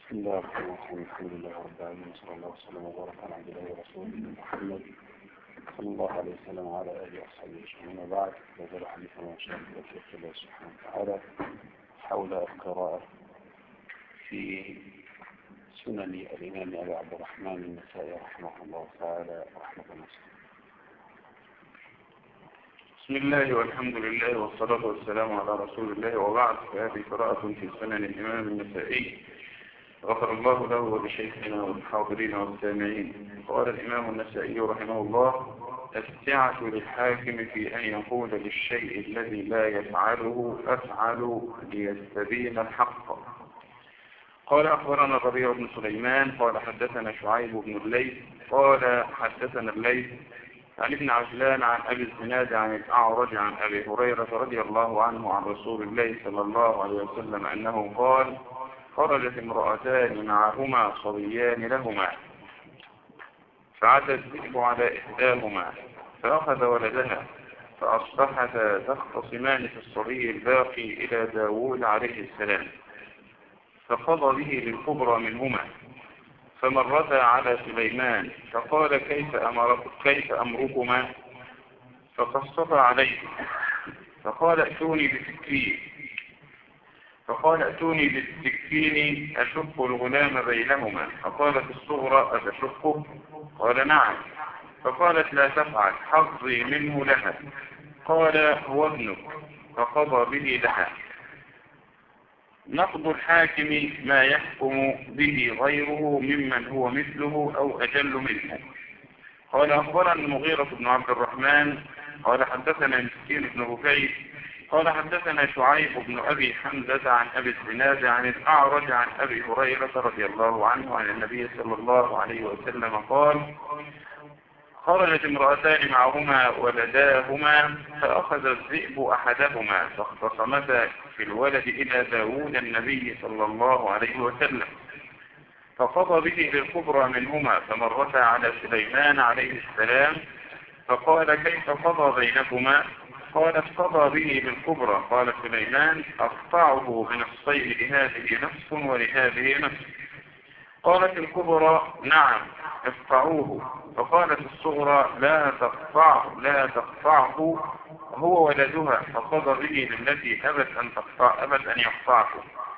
بسم الله الرحمن الرحيم. الحمد لله رب العالمين، صلى الله وسلم وبارك على عبد الله ورسوله محمد صلى الله عليه وسلم وعلى اله وصحبه اجمعين. وبعد، نزل حديثنا ان شاء الله في الله سبحانه وتعالى حول القراءة في سنن الإمام أبي عبد الرحمن النسائي رحمه الله تعالى رحمة الله. بسم الله والحمد لله والصلاة والسلام على رسول الله، وبعد، فهذه قراءة في سنن الإمام النسائي غفر الله له ولشيخنا والحاضرين والسامعين. قال الإمام النسائي رحمه الله: السعة للحاكم في أن يقول للشيء الذي لا يفعله أفعل ليستبين الحق. قال أخبرنا الربيع بن سليمان قال حدثنا شعيب بن الليث قال حدثنا الليث عن ابن عجلان عن أبي الزناد عن الأعرج عن أبي هريرة رضي الله عنه عن رسول الله صلى الله عليه وسلم أنه قال: خرجت امرأتان معهما صبيان لهما، فعدى الذئب على إحداهما فأخذ ولدها، فأصبحتا تختصمان في الصبي الباقي إلى داود عليه السلام، فقضى به للكبرى منهما، فمرتا على سليمان فقال: كيف أمركما؟ فقصت عليه فقال: ائتوني بالسكين أشق الغلام بينهما. فقالت الصغرى: أتشقه؟ قال: نعم. فقالت: لا تفعل، حظي منه لها. قال: هو ابنك. فقضى به لها. نقض الحاكم ما يحكم به غيره ممن هو مثله أو أجل منه. قال أخبرنا المغيرة بن عبد الرحمن قال حدثنا مسكين بن بكير قال حدثنا شعيب بن أبي حمزة عن أبي الزناد عن الأعرج عن أبي هريرة رضي الله عنه عن النبي صلى الله عليه وسلم قال: خرجت امرأتان معهما ولداهما، فأخذ الذئب أحدهما، فاختصمتا في الولد إلى داود النبي صلى الله عليه وسلم، فقضى به للكبرى منهما، فمرتا على سليمان عليه السلام، فقال: كيف قضى بينكما؟ قالت: قضى به للكبرى. قال سليمان: أقطعه من الصيد لهذه نفس ولهذه نفس. قالت الكبرى: نعم، اقطعوه. فقالت الصغرى: لا تقطعه، هو ولدها. فقضى به للتي أبت أن يقطعه.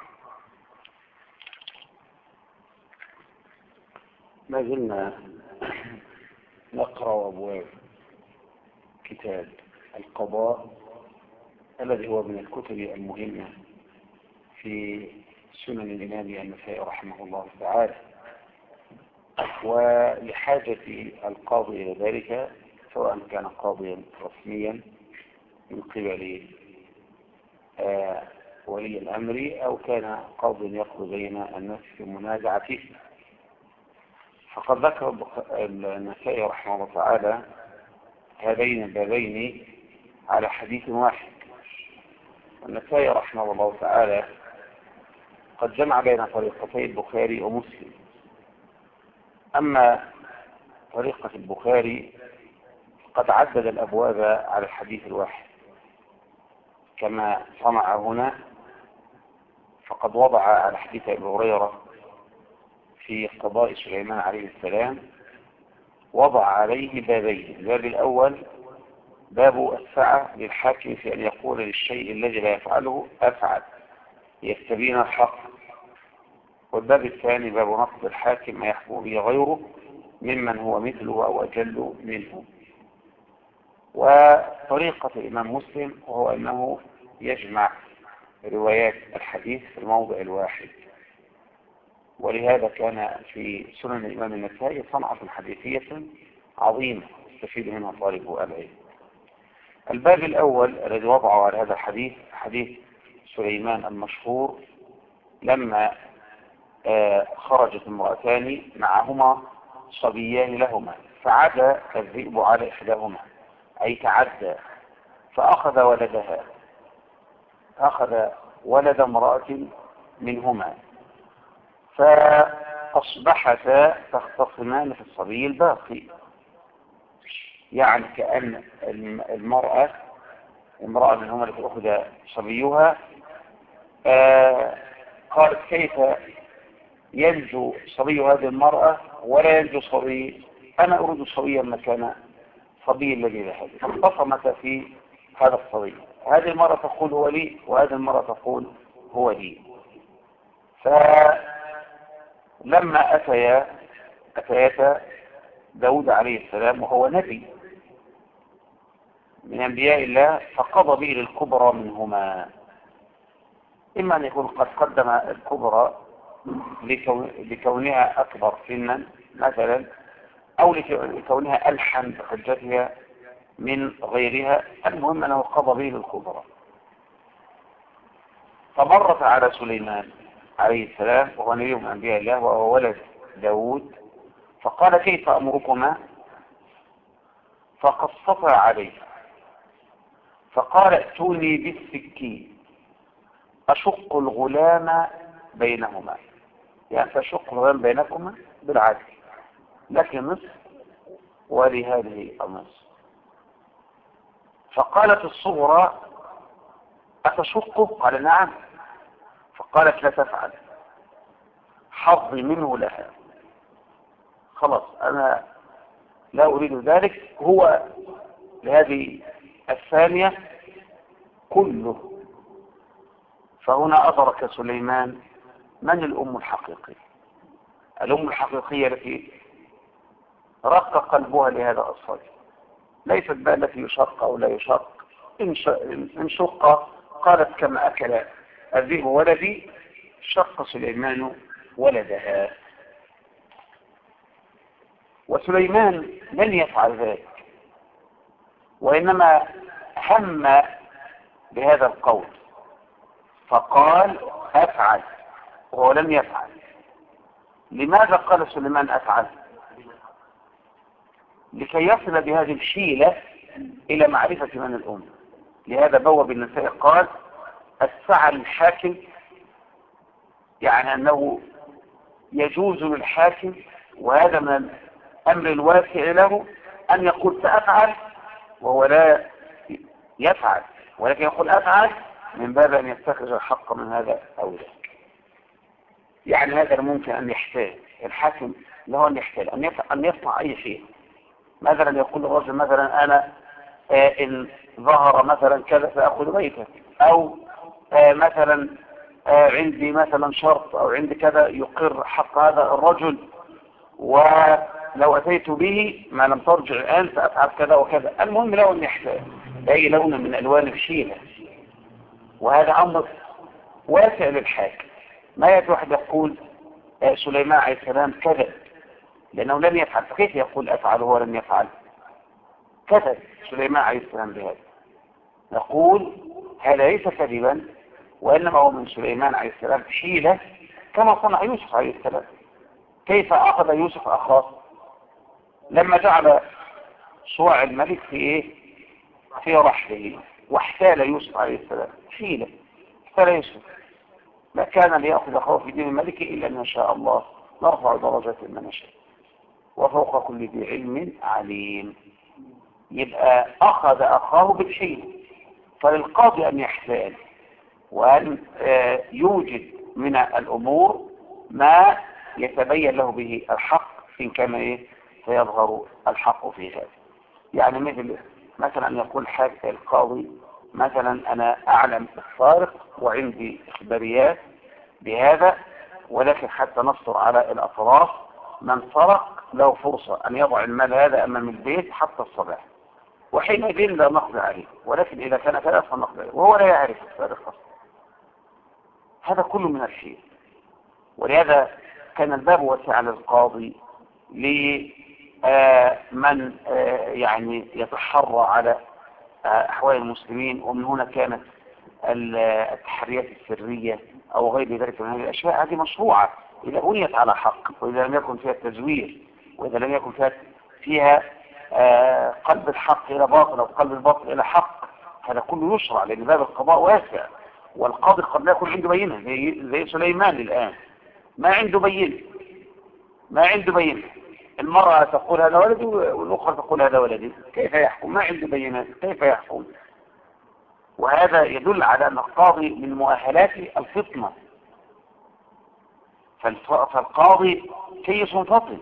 ما زلنا نقرأ أبواب كتاب القضاء الذي هو من الكتب المهمة في سنن الإمام النسائي رحمه الله تعالى، ولحاجة القاضي إلى ذلك، سواء كان قاضيا رسميا من قبل ولي الأمر أو كان قاضي يقضي بين الناس في منازعة فيه. فقد ذكر النسائي رحمه الله تعالى هذين البابين على حديث واحد. النسائي رحمه الله تعالى قد جمع بين طريقتي البخاري ومسلم. أما طريقة البخاري قد عدد الأبواب على الحديث الواحد كما صنع هنا، فقد وضع على حديث أبي هريرة في قضاء سليمان عليه السلام، وضع عليه بابين. الباب الأول باب السعة للحاكم في أن يقول للشيء الذي لا يفعله أفعل يستبين الحق. والباب الثاني باب نقض الحاكم ما يحكم به غيره ممن هو مثله أو أجل منه. وطريقة الإمام مسلم وهو أنه يجمع روايات الحديث في الموضع الواحد، ولهذا كان في سنن الإمام النسائي صنعة حديثية عظيمة يستفيد منها طالب العلم. الباب الأول الذي وضعه على هذا الحديث حديث سليمان المشهور لما خرجت امرأتان معهما صبيان لهما، فعدى الذئب على إحداهما، أي تعدى، فأخذ ولدها، أخذ ولد امرأة منهما، فأصبحتا تختصمان في الصبي الباقي. يعني كأن امرأة منهما التي أخذ صبيها قالت: كيف ينجو صبي هذه المرأة ولا ينجو صبي، أنا أريد صبيا مكان صبي الذي ذهب. فاختصمت في هذا الصبي، هذه المرأة تقول هو لي وهذه المرأة تقول هو لي. فلما أتيتا داود عليه السلام وهو نبي من أنبياء الله، فقضى به للكبرى منهما، إما أن يكون قد قدم الكبرى لكونها أكبر سنا مثلا، أو لكونها ألحن بحجتها من غيرها. المهم أنه قضى به للكبرى. فمرت على سليمان عليه السلام وهو نبي من أنبياء الله وهو ولد داود، فقال كيف أمركما؟ فقصتا عليه، فقال ائتوني بالسكين أشق الغلام بينهما، يعني تشق الغلام بينكما بالعدل، لك نصف ولهذه النصف. فقالت الصغرى أتشقه؟ قال نعم. فقالت لا تفعل، حظي منه لها، خلاص أنا لا أريد ذلك، هو لهذه الثانية كله. فهنا أدرك سليمان من الأم الحقيقية، الأم الحقيقية التي رق قلبها لهذا الصبي، ليست بقى التي يشق أو لا يشق. إن شق قالت كما أكل الذئب ولدي، شق سليمان ولدها. وسليمان لن يفعل ذلك، وإنما هم بهذا القول فقال أفعل، وهو لم يفعل. لماذا قال سليمان أفعل؟ لكي يصل بهذه الحيلة إلى معرفة من الأم. لهذا بوب النسائي قال السعى للحاكم، يعني أنه يجوز للحاكم، وهذا من الأمر الواسع له، أن يقول سأفعل وهو لا يفعل، ولكن يقول أفعل من باب أن يستخرج الحق من هذا أو ذاك. يعني هذا ممكن أن يحتاج الحاكم له أن يحتاج أن يصنع أي شيء. مثلا يقول الرجل مثلا أنا إن ظهر مثلا كذا سأخذ بيتك، أو مثلا عندي مثلا شرط أو عندي كذا يقر حق هذا الرجل، ولو أتيت به ما لم ترجع الآن سأفعل كذا وكذا. المهم له أن يحتاج أي لون من ألوان الشيلة، وهذا أمر واسع للحاكم. ما يجب واحد يقول سليمان عليه السلام كذب لأنه لم يفعل، فكيف يقول أفعل وهو لم يفعل؟ كذب سليمان عليه السلام بهذا. نقول هذا ليس كذبا، وإنما هو من سليمان عليه السلام حيلة كما صنع يوسف عليه السلام. كيف أخذ يوسف أخاه لما جعل صواع الملك في رحله، واحتال يوسف عليه السلام حيلة، احتال يوسف. ما كان ليأخذ أخاه في دين الملك إلا أن شاء الله نرفع درجات من نشاء وفوق كل ذي علم عليم. يبقى أخذ أخاه بالحيلة. فللقاضي أن يحتال وأن يوجد من الأمور ما يتبين له به الحق إن كان سيظهر الحق في هذا. يعني مثلا أن يقول القاضي مثلا أنا أعلم السارق وعندي إخباريات بهذا، ولكن حتى نصر على الأطراف من سرق له فرصة أن يضع المال هذا أمام البيت حتى الصباح، وحينئذ لا نقضي عليه. ولكن إذا كان كذا فنقضي عليه وهو لا يعرف السارق. هذا كله من الشيء. ولهذا كان الباب واسع للقاضي لمن يعني يتحرى على أحوال المسلمين. ومن هنا كانت التحريات السرية أو غير ذلك من هذه الأشياء هذه مشروعة إذا بنيت على حق، وإذا لم يكن فيها التزوير، وإذا لم يكن فيها قلب الحق إلى باطل أو قلب الباطل إلى حق. هذا كله يشرع لأن باب القضاء واسع، والقاضي قد لا يكون عنده بينة زي سليمان الآن ما عنده بينة. المرأة تقول هذا ولدي والأخرى تقول هذا ولدي، كيف يحكم؟ ما عنده بينات، كيف يحكم؟ وهذا يدل على أن القاضي من مؤهلات الفطنة. فالقاضي كيس فطن،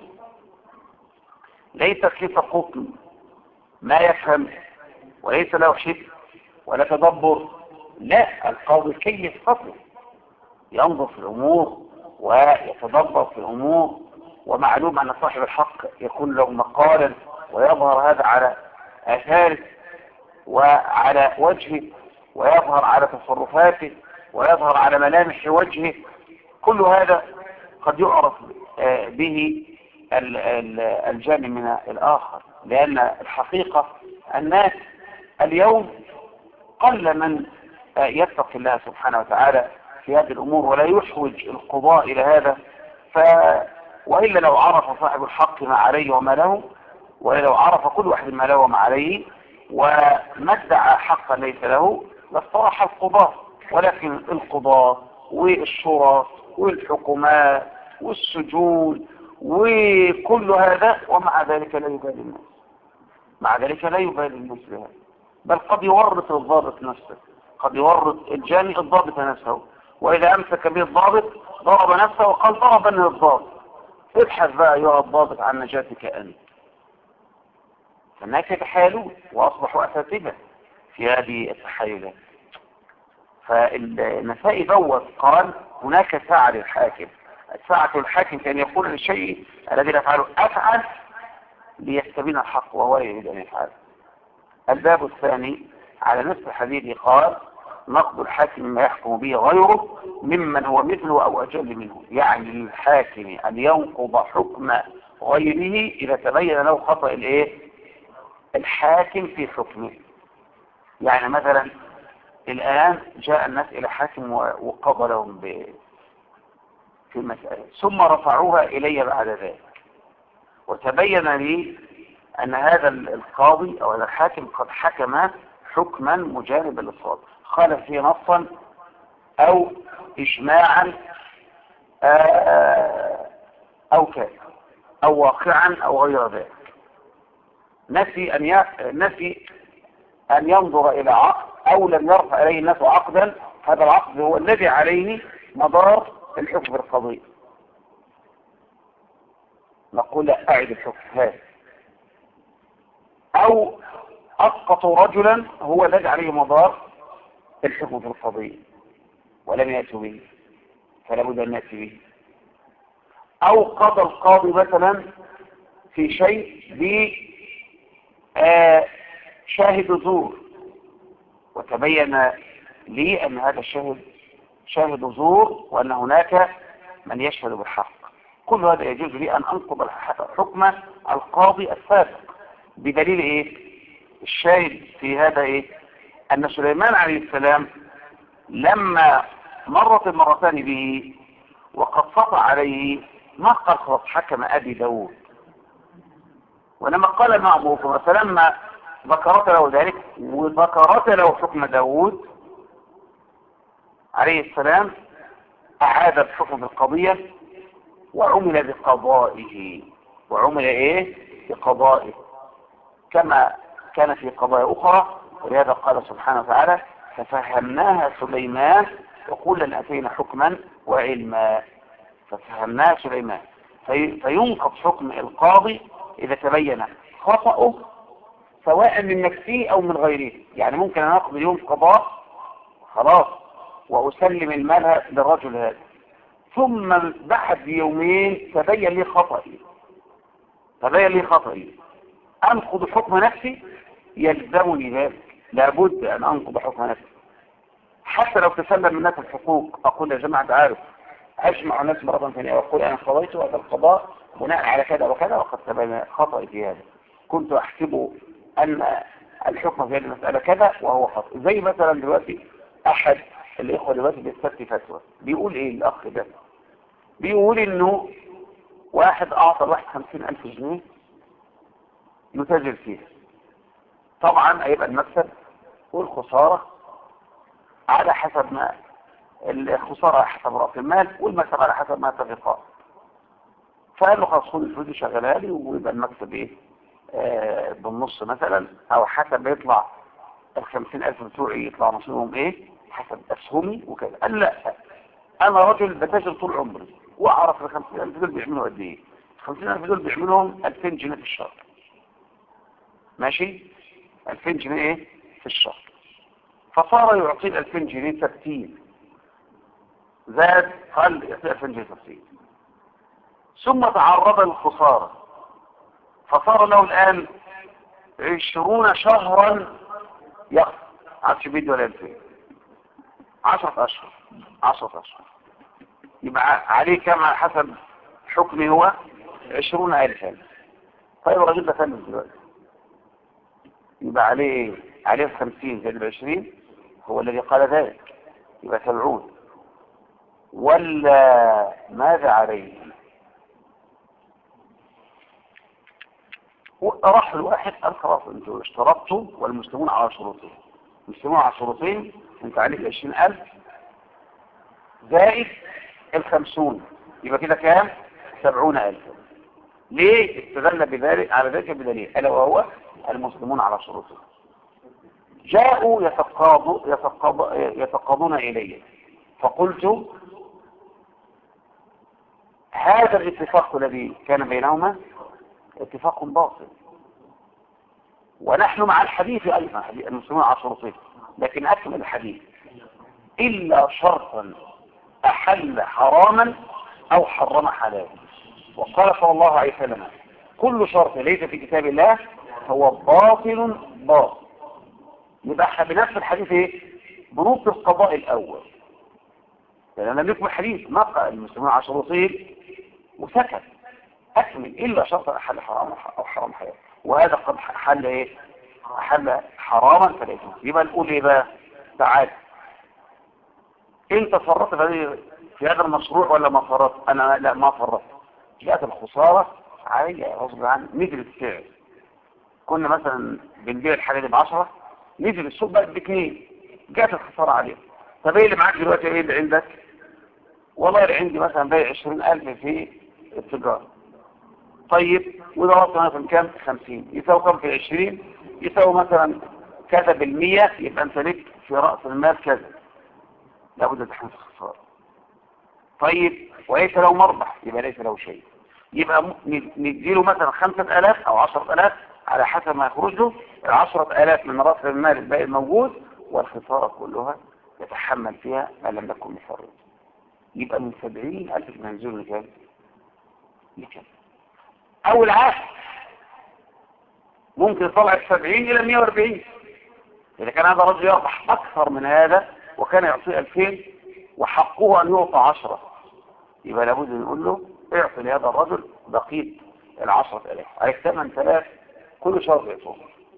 ليس كيس قطن ما يفهم وليس له حكم ولا تدبر. لا، القاضي كيس فطن ينظر في الأمور ويتدبر في الأمور، ومعلوم أن صاحب الحق يكون له مقالا ويظهر هذا على آثاره وعلى وجهه، ويظهر على تصرفاته، ويظهر على ملامح وجهه. كل هذا قد يعرف به الجانب من الآخر، لأن الحقيقة الناس اليوم قل من يتقي الله سبحانه وتعالى في هذه الأمور ولا يحوج القضاء إلى هذا. وإلا لو عرف صاحب الحق ما عليه وما له، وإلا لو عرف كل واحد ما له وما عليه وما ادعى حقا ليس له لاصطلح القضاء. ولكن القضاء والشرط والحكومات والسجون وكل هذا، ومع ذلك لا يبالي الناس، مع ذلك لا يبالي الناس بهذا، بل قد يورط الضابط نفسه، قد يورط الجاني الضابط نفسه، وإذا أمسك به الضابط ضرب نفسه وقال ضربني الضابط. ابحث بقى أيها الضابط عن نجاتك أنت. فالناس يتحايلون وأصبحوا أساتذة في هذه التحايلات. فالنسائي دوت قال هناك ساعة للحاكم، الساعة الحاكم كان يقول للشيء الذي لا يفعله أفعل ليستبين الحق وهو يريد أن يفعله. الباب الثاني على نفس الحديث قال نقض الحاكم ما يحكم به غيره ممن هو مثله أو أجل منه، يعني للحاكم أن ينقض حكم غيره إذا تبين له خطأ الحاكم في حكمه. يعني مثلا الآن جاء الناس إلى حاكم وقضى لهم في المسألة، ثم رفعوها إلي بعد ذلك، وتبين لي أن هذا القاضي أو هذا الحاكم قد حكم حكما مجانبا للصواب، خالف فيه نصا أو إجماعا أو كذا أو واقعا أو غير ذلك. نفي أن ينظر إلى عقد أو لم يرفع إليه الناس عقدا، هذا العقد هو الذي عليه مدار الحكم القضية. نقول لا، أعد الحكم هذا. أو أسقطوا رجلا هو الذي عليه مدار الحكم في القضية ولم يأتوا به، فلا بد أن نأتي به. أو قضى القاضي مثلا في شيء بشاهد زور، وتبين لي أن هذا الشاهد شاهد زور وأن هناك من يشهد بالحق. كل هذا يجوز لي أن أنقض حكم القاضي السابق بدليل إيه؟ الشاهد في هذا إيه؟ أن سليمان عليه السلام لما مرت المرتان به وقد سطع عليه ما قال خلاص حكم أبي داود، ولما قال ما أبوكم، فلما ذكرت له ذلك وذكرت له حكم داود عليه السلام أعاد الحكم في القضية وعمل بقضائه. وعمل إيه؟ بقضائه كما كان في قضايا أخرى. ولهذا قال سبحانه وتعالى ففهمناها سليمان وكلا آتينا حكما وعلما. ففهمناها سليمان، فينقض حكم القاضي إذا تبين خطأه سواء من نفسه أو من غيره. يعني ممكن أن أقضي يوم قضاء خلاص وأسلم المال للرجل هذا، ثم بعد يومين تبين لي خطئي، أنقض حكم نفسي؟ يلزمني ذلك، لابد أن أنقض حكم نفسي حتى لو تسلم الناس الحقوق. أقول يا جماعة عارف، أجمع الناس مرة ثانية وأقول أنا قضيت هذا القضاء بناء على كذا وكذا وقد تبين خطئي في هذا، كنت أحسب أن الحكم في هذه المسألة كذا وهو خطأ. زي مثلا دلوقتي أحد الإخوة دلوقتي بيستفتي فتوى، بيقول إيه الأخ ده؟ بيقول إنه واحد أعطى الواحد 50,000 جنيه يتاجر فيها، طبعا هيبقى المكسب والخسارة على حسب ما الخسارة على حسب رأس المال والمكسب على حسب ما اتفقا. فقال له خلاص خد الفلوس دي شغلها لي ويبقى المكسب ايه بالنص مثلا، او حسب يطلع 50,000 بتوعي يطلع نصيبهم ايه حسب اسهمي وكذا. قال لا، انا راجل بتاجر طول عمري واعرف ال 50,000 دول بيعملوا قد ايه. 50,000 دول بيعملهم 2000 جنيه في الشهر. ماشي؟ 2000 جنيه ايه في الشهر. فصار يعطي 2000 جنيه ثابتين، زاد قال يعطي 2000 جنيه ثابتين، ثم تعرض للخسارة فصار له الآن 20 شهرا يخسر، عادش بيدي ولا 2000، 10 أشهر 10 أشهر، يبقى عليه كم على حسب حكمه هو 20,000. طيب الراجل ده فلس دلوقتي، يبقى عليه ايه؟ عليه 50 زائد 20 هو الذي قال ذلك، يبقى 70. ولا ماذا عليه؟ راح الواحد قال خلاص انتوا اشترطتوا والمسلمون على شروطين، المسلمون على شروطين، انت عليك 20,000 زائد 50، يبقى كده كام؟ 70,000. ليه استدل بذلك على ذلك بدليل الا وهو المسلمون على شروطهم. جاءوا يتقاضون الي، فقلت هذا الاتفاق الذي كان بينهما اتفاق باطل، ونحن مع الحديث ايضا المسلمون على شروطهم، لكن اكمل الحديث الا شرطا احل حراما او حرم حلالا. وقال صلى الله عليه وسلم كل شرط ليس في كتاب الله هو باطل باطل. يبقى احنا بنفس الحديث ايه؟ بنوط القضاء الاول، لان لم يكن الحديث نقى المسلمون على شروطهم وسكت، اكمل الا شرط احل حراما او حرم حلالا، وهذا قد حل ايه؟ حل حراما فلا يجوز. يبقى نقول ايه بقى؟ تعال انت فرطت في هذا المشروع ولا ما فرطت؟ انا لا ما فرطت، جاءت الخسارة علي غصب عني، نزل السعر، كنا مثلا بنبيع الحاجة دي ب10، نزل السوق بقت ب2، جاءت الخسارة عليه. طب ايه اللي معاك دلوقتي؟ ايه اللي عندك؟ والله اللي عندي مثلا بايع 20,000 في التجارة. طيب وضربت مثلا كام؟ 50، يساوي كام في 20؟ يساوي مثلا كذا بالمية، يبقى انت لك في رأس المال كذا، لابد تحمل الخسارة. طيب وليس له مربح، يبقى ليس له شيء، يبقى نديله مثلا 5,000 او 10,000 على حسب ما يخرج له، 10,000 من رأس المال الباقي الموجود، والخسارة كلها يتحمل فيها ما لم يكن مفرط. يبقى من 70,000 منزول لكام؟ لكام؟ او العكس، ممكن يطلع 70 الى 140. اذا كان هذا الرجل يربح اكثر من هذا وكان يعطيه 2000 وحقه ان يعطى 10، يبقى لابد نقول له اعطي لهذا الرجل بقية 10,000، عليك 8,000 كل شهر يعطوه.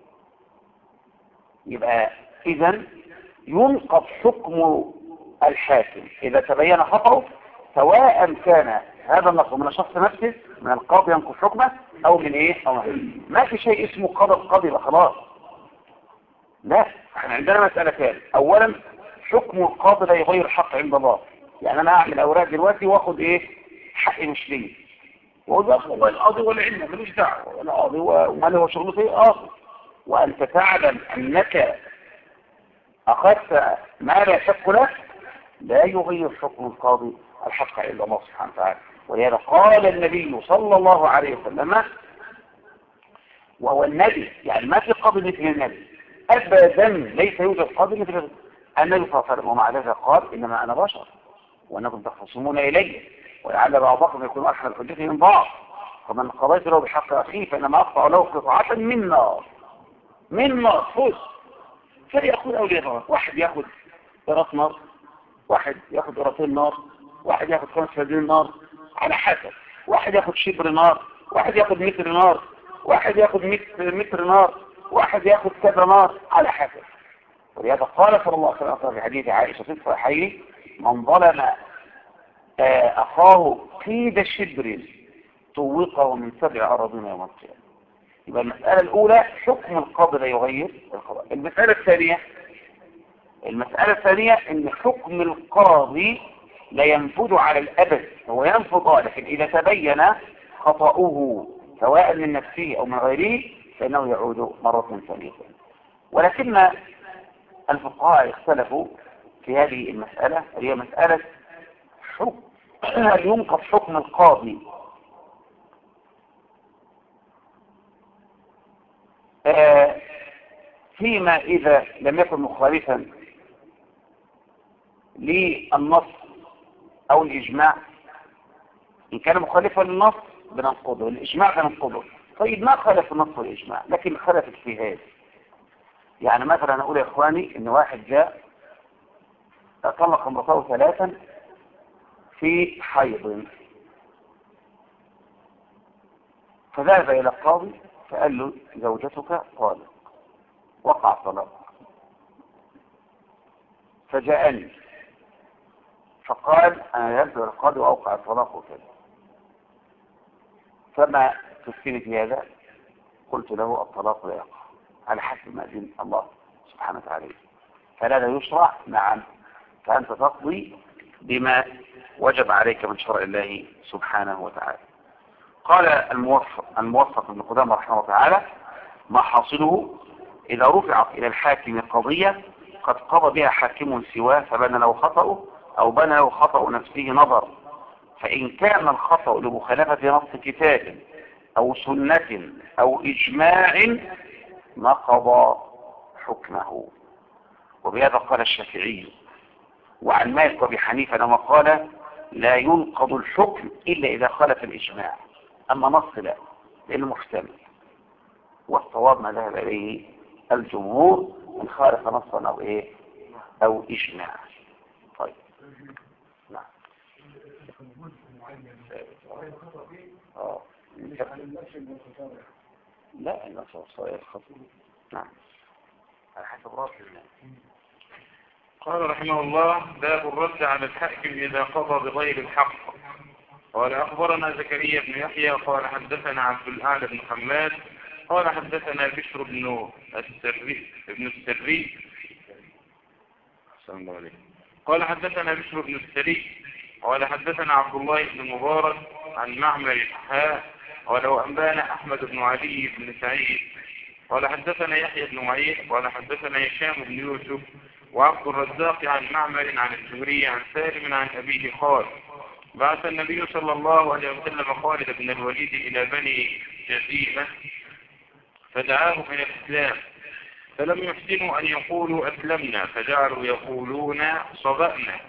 يبقى اذا ينقض حكم الحاكم اذا تبين خطأه، سواء كان هذا النقض من الشخص نفسه، من القاضي ينقض حكمه، او من ايه؟ أو ما في شيء اسمه قضى القاضي خلاص، لا. احنا عندنا مسألة ثانية، اولا حكم القاضي لا يغير حق عند الله. يعني انا اعمل اوراق دلوقتي واخد ايه؟ حقي مش ليه، واقول والله القاضي ولا علمه ملوش دعوه، ولا قاضي وما له شغله فيه قاضي، وانت تعلم انك اخذت ما لا شك له، لا يغير حكم القاضي الحق الا الله سبحانه وتعالى. ولهذا قال النبي صلى الله عليه وسلم، وهو النبي، يعني ما في قاضي مثل النبي ابدا، ليس يوجد قاضي مثل النبي صلى الله عليه وسلم، ومع ذلك قال انما انا بشر وانكم تختصمون الي، ولعل بعضكم يكون ارحم الحجه من بعض، فمن قضيت له بحق اخيه فانما اقطع له قطعه من نار، من نار فوز، فليأخذ اولياء، واحد ياخذ قراط نار، واحد ياخذ قراطين نار، واحد ياخذ 5 فدان نار، على حسب، واحد ياخذ شبر نار، واحد ياخذ متر نار، واحد ياخذ متر نار، واحد ياخذ كذا نار، على حسب. ولهذا قال صلى الله عليه وسلم في حديث عائشة في الصحيحين من ظلم أخاه قيد شبر طوقه من 7 أراضين يوم القيامة. يبقى المسألة الأولى حكم القاضي لا يغير القضاء. المسألة الثانية ان حكم القاضي لا ينفذ على الأبد، هو ينفذ لكن إذا تبين خطأه سواء من نفسه أو من غيره فإنه يعود مرة ثانية. ولكن الفقهاء اختلفوا في هذه المسألة، هي مسألة حكم هل ينقض حكم القاضي فيما إذا لم يكن مخالفا للنص أو الإجماع؟ إن كان مخالفا للنص بننقضه، الإجماع بننقضه. طيب ما خالف النص والإجماع لكن خالف اجتهاد. يعني مثلا أقول يا إخواني إن واحد جاء طلق امرأته 3 في حيض، فذهب إلى القاضي فقال له زوجتك طالق، وقع طلاق. فجاءني فقال أنا يبدو القاضي وأوقع الطلاق وكذا، فما تفتني في هذا؟ قلت له الطلاق لا يقع على حسب ما أذن الله سبحانه وتعالى، فلا يشرع. نعم، فأنت تقضي بما وجب عليك من شرع الله سبحانه وتعالى. قال الموفق ابن قدامة رحمه الله تعالى: ما حاصله إذا رفعت إلى الحاكم قضية قد قضى بها حاكم سواه فبنى له خطأه أو بنى له خطأ نفسه نظر، فإن كان الخطأ لمخالفة نص كتاب أو سنة أو إجماع نقض حكمه. وبهذا قال الشافعي، وعن مالك وابي حنيفة لما قال لا ينقض الحكم إلا إذا خالف الإجماع، أما نص لا، لأنه محتمل. والصواب ما ذهب إليه الجمهور من خالف نصا أو إيه أو إجماع. طيب نعم. لا النص صحيح الخطأ. نعم على حسب رأس الله. قال رحمه الله: باب الرد على الحاكم إذا قضى بغير الحق. قال أخبرنا زكريا بن يحيى قال حدثنا عبد الأعلى بن حماد قال حدثنا بشر بن السري قال حدثنا بشر بن السري قال حدثنا عبد الله بن المبارك عن معمر قال وأنبانا أحمد بن علي بن سعيد قال حدثنا يحيى بن معين قال حدثنا هشام بن يوسف وعبد الرزاق عن معمر عن الزهري عن سالم عن أبيه قال: بعث النبي صلى الله عليه وسلم خالد بن الوليد إلى بني جزيمة فدعاهم إلى الإسلام، فلم يحسنوا أن يقولوا أسلمنا فجعلوا يقولون صبأنا،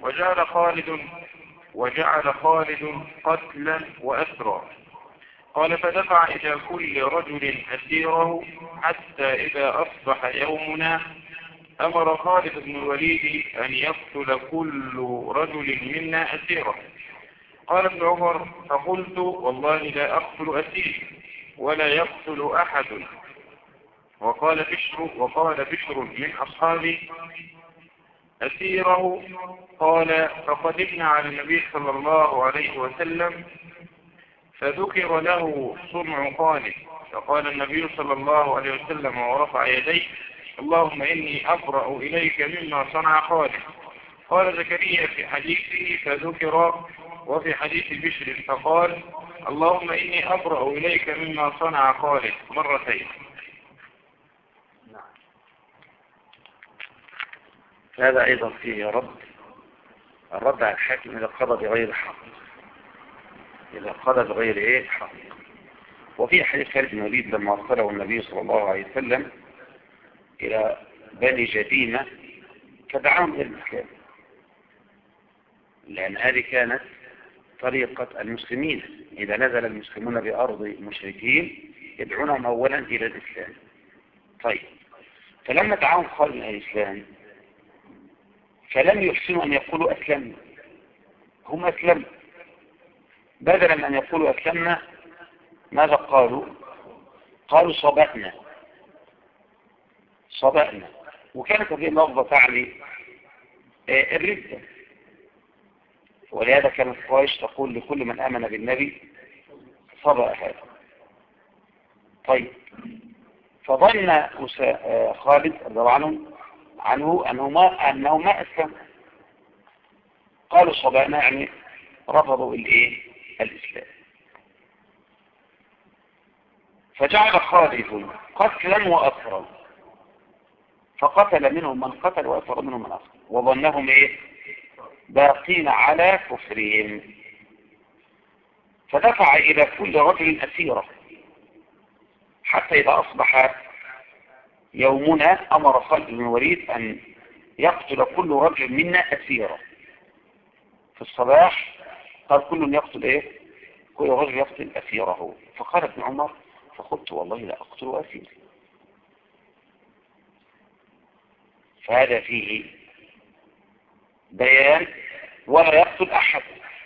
وجعل خالد قتلا وأسرا. قال فدفع إلى كل رجل أسيره حتى إذا أصبح يومنا أمر خالد بن الوليد أن يقتل كل رجل منا أسيره. قال ابن عمر: فقلت والله لا أقتل أسير ولا يقتل أحد. وقال بشر من أصحابي أسيره. قال فقدمنا على النبي صلى الله عليه وسلم فذكر له صنع خالد، فقال النبي صلى الله عليه وسلم ورفع يديه: اللهم إني أبرأ إليك مما صنع خالد. قال زكريا في حديثه فذكر، وفي حديث بشر فقال: اللهم إني أبرأ إليك مما صنع خالد مرتين. هذا أيضا فيه الرد على الحاكم إذا قضى بغير حق، إذا قضى بغير إيه حق. وفي حديث خالد بن الوليد لما أرسله النبي صلى الله عليه وسلم إلى بني جديمة فدعاهم إلى الإسلام، لأن هذه كانت طريقة المسلمين إذا نزل المسلمون بأرض المشركين يدعونهم أولا إلى الإسلام. طيب فلما دعاهم خالد إلى الإسلام فلم يحسنوا أن يقولوا أسلمنا، هم أسلموا، بدلا من أن يقولوا أسلمنا ماذا قالوا؟ قالوا صبأنا، وكانت هذه اللفظة تعني الردة، ولهذا كانت قريش تقول لكل من آمن بالنبي صبأ هذا. طيب فظن خالد رضي الله عنه أنه ما أسلم، قالوا صبأنا يعني رفضوا الإسلام. فجعل خالد قتلا وأسرا، فقتل منهم من قتل وأسر منهم من أسر، وظنهم باقين على كفرهم، فدفع إلى كل رجل أسيرة، حتى إذا أصبح يومنا أمر خالد بن الوليد أن يقتل كل رجل منا أسيرة. في الصباح قال كل يقتل إيه؟ كل رجل يقتل أسيره. فقال ابن عمر فقلت والله لا أقتل أسير. فهذا فيه بيان ولا يقتل أحد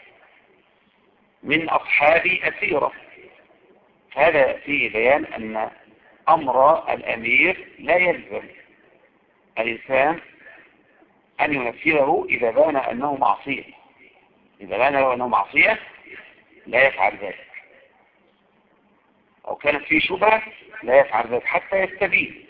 من أصحابي أسيرة. فهذا فيه بيان أن أمر الأمير لا يلزم الإنسان أن ينفذه إذا بان أنه معصية. إذا بان له أنه معصية لا يفعل ذلك، أو كانت فيه شبهة لا يفعل ذلك حتى يستبين.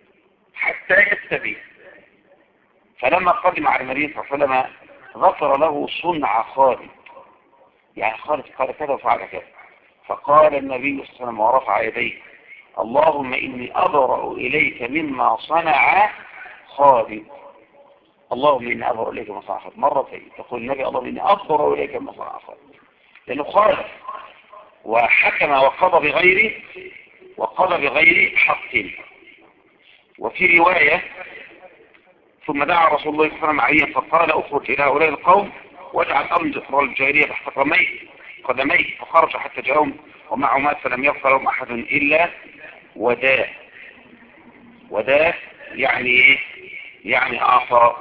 فلما قدم على النبي صلى الله عليه وسلم ذكر له صنع خالد، يعني خالد قال كذا وفعل كذا. فقال النبي صلى الله عليه وسلم ورفع يديه اللهم إني أبرأ إليك مما صنع خالد. اللهم إني أبرأ إليك مما صنع خالد مرتين. تقول النبي اللهم إني أبرأ إليك مما صنع خالد، لأنه خالد وحكم وقضى بغير حق. وفي رواية ثم دعا رسول الله صلى الله عليه وسلم عليا فقال اخرج إلى هؤلاء القوم واجعل أمر الجاهلية تحت قدميه. فخرج حتى جاءهم ومعه مات فلم يبق لهم أحد إلا وداه يعني إيه؟ يعني أعطى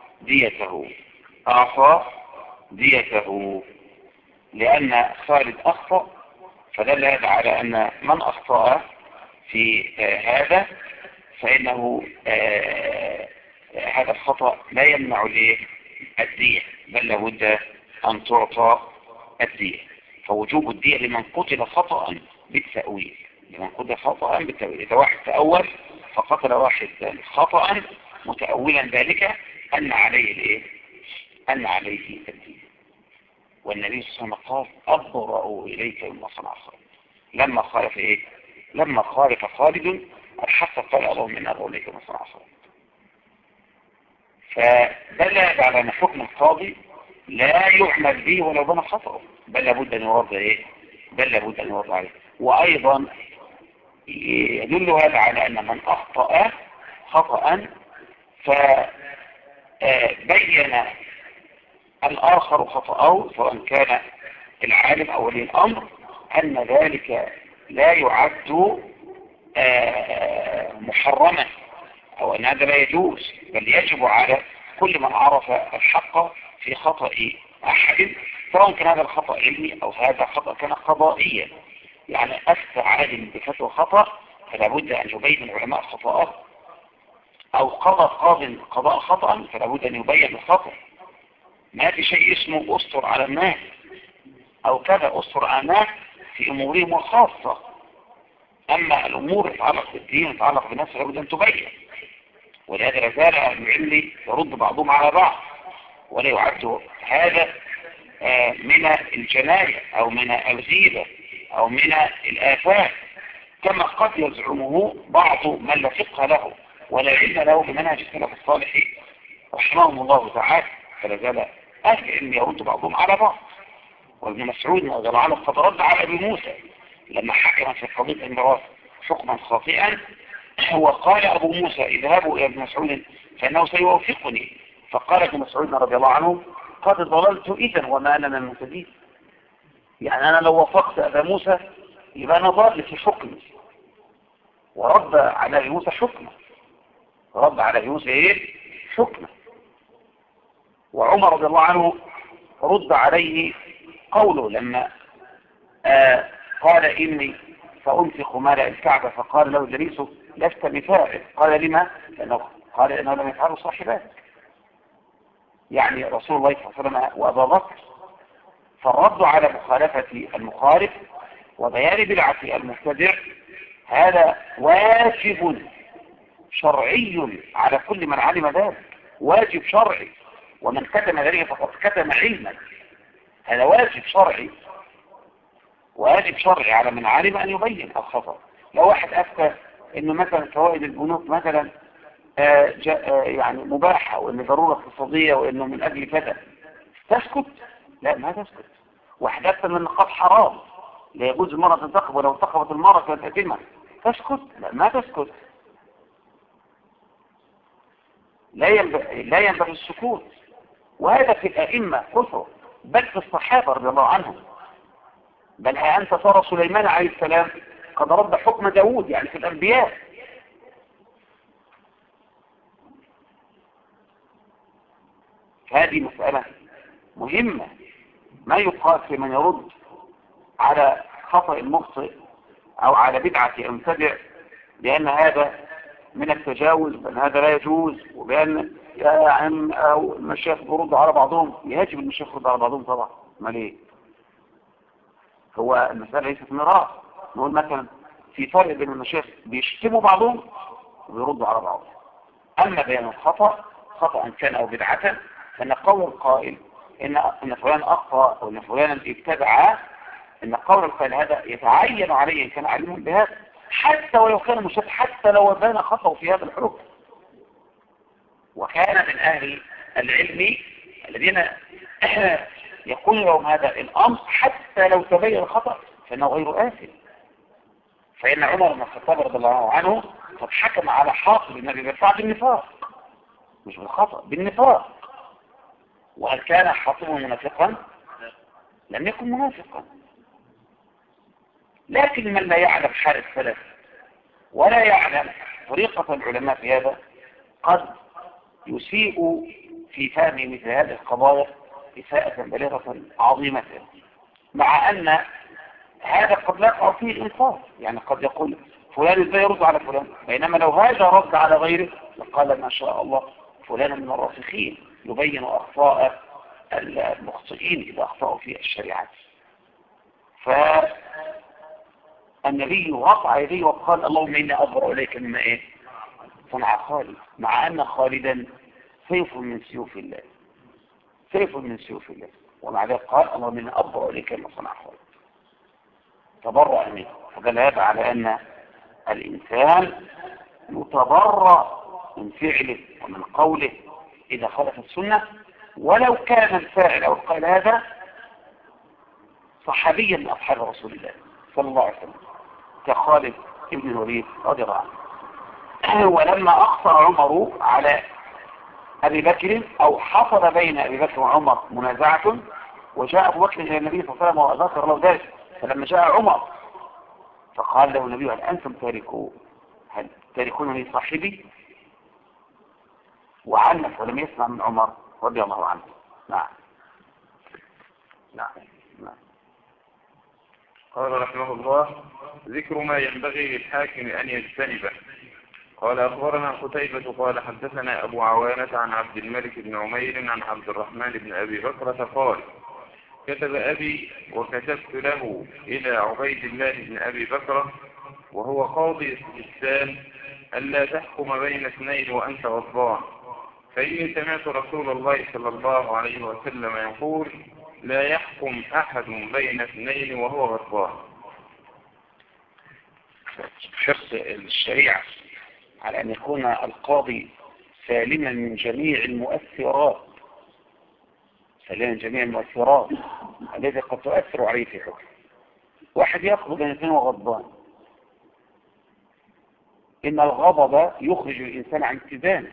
ديته لأن خالد أخطأ. فدل هذا على أن من أخطأ في هذا فإنه هذا الخطأ لا يمنع الدية، بل لابد أن تعطى الدية. فوجوب الدية لمن قتل خطأ بالتأويل. إذا واحد تأول فقتل واحد خطأ متأولا ذلك أن عليه الدية. والنبي صلى الله عليه وسلم قال أبرأ إليك مما صنع خالد. لما خالف خالد حتى قال اللهم إني أبرأ إليك مما صنع خالد. فدل على أن حكم القاضي لا يعمل به ولو بنى خطأه، بل لابد أن يرد عليه. وأيضا يدل هذا على أن من أخطأ خطأ فبين الآخر خطأه سواء كان العالم أو ولي الأمر أن ذلك لا يعد محرما أو أن هذا لا يجوز، بل يجب على كل من عرف الحق في خطأ أحد سواء كان هذا الخطأ علمي أو هذا خطأ كان قضائيا. يعني أفتى عالم بفتوى خطأ فلا بد أن يبين العلماء خطأه، أو قضى قضاء خطأ فلا بد أن يبين الخطأ. ما في شيء اسمه أسطر على الناس أو كذا أسطر على الناس في أمورهم وخاصة. أما الأمور تتعلق بالدين تتعلق بالناس فلا بد أن تبين. ولهذا لا زال أهل العلم يرد بعضهم على بعض، ولا يعد هذا من الجناية أو من الغيبة أو من الآفات، كما قد يزعمه بعض من لا فقه له ولا علم له بمنهج السلف الصالح رحمهم الله تعالى. فلا زال أهل العلم يرد بعضهم على بعض. وابن مسعود رضي الله عنه قد رد على ابي موسى لما حكم في قضية الميراث حكما خاطئا، وقال أبو موسى اذهبوا إلى ابن مسعود فإنه سيوافقني. فقال ابن مسعود رضي الله عنه قد ضللت إذن وما أنا من المهتدين. يعني أنا لو وافقت أبا موسى يبقى أنا ضال في حكمي. ورد على ابي موسى حكمه، حكمه. وعمر رضي الله عنه رد عليه قوله لما قال إني سأنفق مال الكعبة، فقال له جليس لست بفاعل. قال لما؟ قال إنه لم يفعله صاحبات، يعني رسول الله صلى الله عليه وسلم وأبا بكر. فالرد على مخالفة المخالف وبيان بدعة المبتدع هذا واجب شرعي على كل من علم ذلك، واجب شرعي. ومن كتم ذلك فقد كتم علما. هذا واجب شرعي على من علم أن يبين الخطأ. لو واحد أفتى إنه مثلا فوائد البنوك مثلا يعني مباحة، وإنه ضرورة اقتصادية، وإنه من أجل كذا، تسكت؟ لا، ما تسكت. واحدث من النقاب حرام، لا يجوز المرأة تنتقب، ولو انتقبت المرأة كانت أثمة. تسكت؟ لا، ما تسكت. لا ينبغي السكوت. وهذا في الأئمة كثر، بل في الصحابة رضي الله عنهم. بل أنت ترى سليمان عليه السلام قد رد حكم داود، يعني في الأنبياء. هذه مسألة مهمة. ما يقال في من يرد على خطأ المخطئ أو على بدعة المبتدع بأن هذا من التجاوز، بأن هذا لا يجوز، وبأن يعني أو المشايخ بيردوا على بعضهم. يجب المشايخ يردوا على بعضهم طبعا، ما ليه؟ هو المسألة ليست مراء. نقول مثلا في فرق بين المشايخ بيشتموا بعضهم وبيردوا على بعضهم. أما بين الخطأ، خطأ كان أو بدعة، فإن قول القائل إن فلان أخطأ أو إن فلان ابتدع، إن قول القائل هذا يتعين عليه إن كان عليما بهذا، حتى ولو كان مشابه، حتى لو بان خطأ في هذا الحكم. وكان من أهل العلم الذين يقول لهم هذا الأمر حتى لو تبين الخطأ فإنه غير آثم. فإن عمر بن الخطاب رضي الله عنه قد حكم على حاصل النبي بيرفع بالنفاق، مش بالخطأ، بالنفاق. وهل كان حاصله منافقا؟ لم يكن منافقا. لكن من لا يعلم حال السلف ولا يعلم طريقة العلماء في هذا قد يسيء في فهم مثل هذه القضايا إساءة بالغة عظيمة، مع أن هذا قد لا يقع فيه الإنصاف. يعني قد يقول فلان ازاي يرد على فلان، بينما لو هذا رد على غيره لقال ما شاء الله فلان من الراسخين يبين أخطاء المخطئين إذا أخطأوا في الشريعة. فالنبي رفع يديه وقال اللهم إني أبرأ إليك مما صنع خالد، مع أن خالدا سيف من سيوف الله، سيف من سيوف الله، ومع ذلك قال اللهم إني أبرأ إليك مما صنع خالد، تبرأ منه. فدل هذا على أن الإنسان يتبرأ من فعله ومن قوله إذا خالف السنة، ولو كان الفاعل أو القائل هذا صحابيا من أصحاب رسول الله صلى الله عليه وسلم كخالد بن الوليد رضي الله عنه. ولما أخطأ عمر على أبي بكر، أو حصل بين أبي بكر وعمر منازعة، وجاء أبو بكر إلى النبي صلى الله عليه وسلم وذكر له ذلك، فلما جاء عمر فقال له النبي هل أنتم تاركونني صاحبي؟ وعنف ولم يسمع من عمر رضي الله عنه. نعم نعم نعم. قال رحمه الله: ذكر ما ينبغي للحاكم أن يجتنبه. قال أخبرنا قتيبة قال حدثنا أبو عوانة عن عبد الملك بن عمير عن عبد الرحمن بن أبي بكرة قال: كتب أبي وكتبت له إلى عبيد الله بن أبي بكرة وهو قاضي السجستان ألا تحكم بين اثنين وأنت غضبان، فإني سمعت رسول الله صلى الله عليه وسلم يقول: لا يحكم أحد بين اثنين وهو غضبان. حرص الشريعة على أن يكون القاضي سالما من جميع المؤثرات، سالما من جميع المؤثرات التي قد تؤثر عليه في حكم. واحد يقضي بين اثنين وغضبان، إن الغضب يخرج الإنسان عن اتزانه،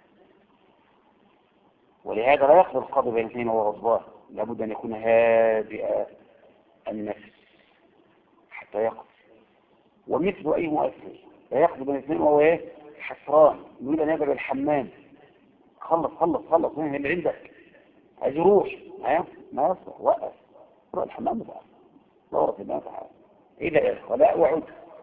ولهذا لا يقضي القاضي بين اثنين وهو غضبان، لابد أن يكون هادئ النفس حتى يقضي. ومثل أي مؤثر لا يقضي بين اثنين وهو حسران يريد أن يذهب الحمام، خلص خلص خلص وين اللي عندك، عايز يروح ما يصلح، وقف روح الحمام بقى دورة الناس إذا ولا وعد.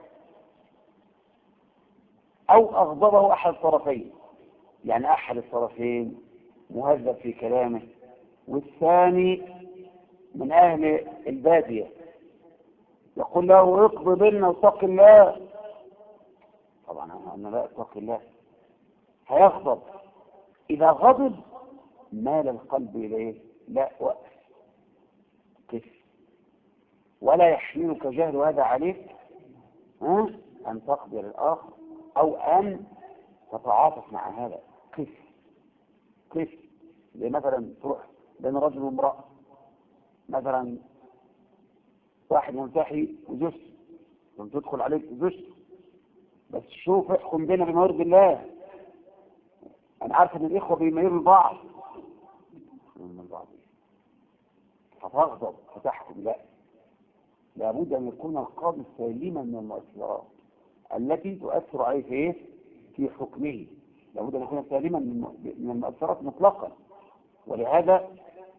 أو أغضبه أحد الطرفين، يعني أحد الطرفين مهذب في كلامه والثاني من أهل البادية يقول له اقضي بيننا واتق الله، طبعا أنا لا اتق الله، هيغضب. إذا غضب مال القلب إليه، لا وقف كيف، ولا يحملك جهل هذا عليك أن تقضي للآخر أو أن تتعاطف مع هذا. كيف مثلا تروح بين رجل وامرأة، مثلا واحد منتحي وزوجته، لما تدخل عليك زوجته، بس شوف احكم بينا بما يرضي الله. انا عارف ان الاخوه بيميلوا لبعض من بعض، فتغضب فتحكم. لا، لابد ان يكون القاضي سالما من المؤثرات التي تؤثر عليه في ايه؟ في حكمه. لابد ان يكون سالما من المؤثرات مطلقا. ولهذا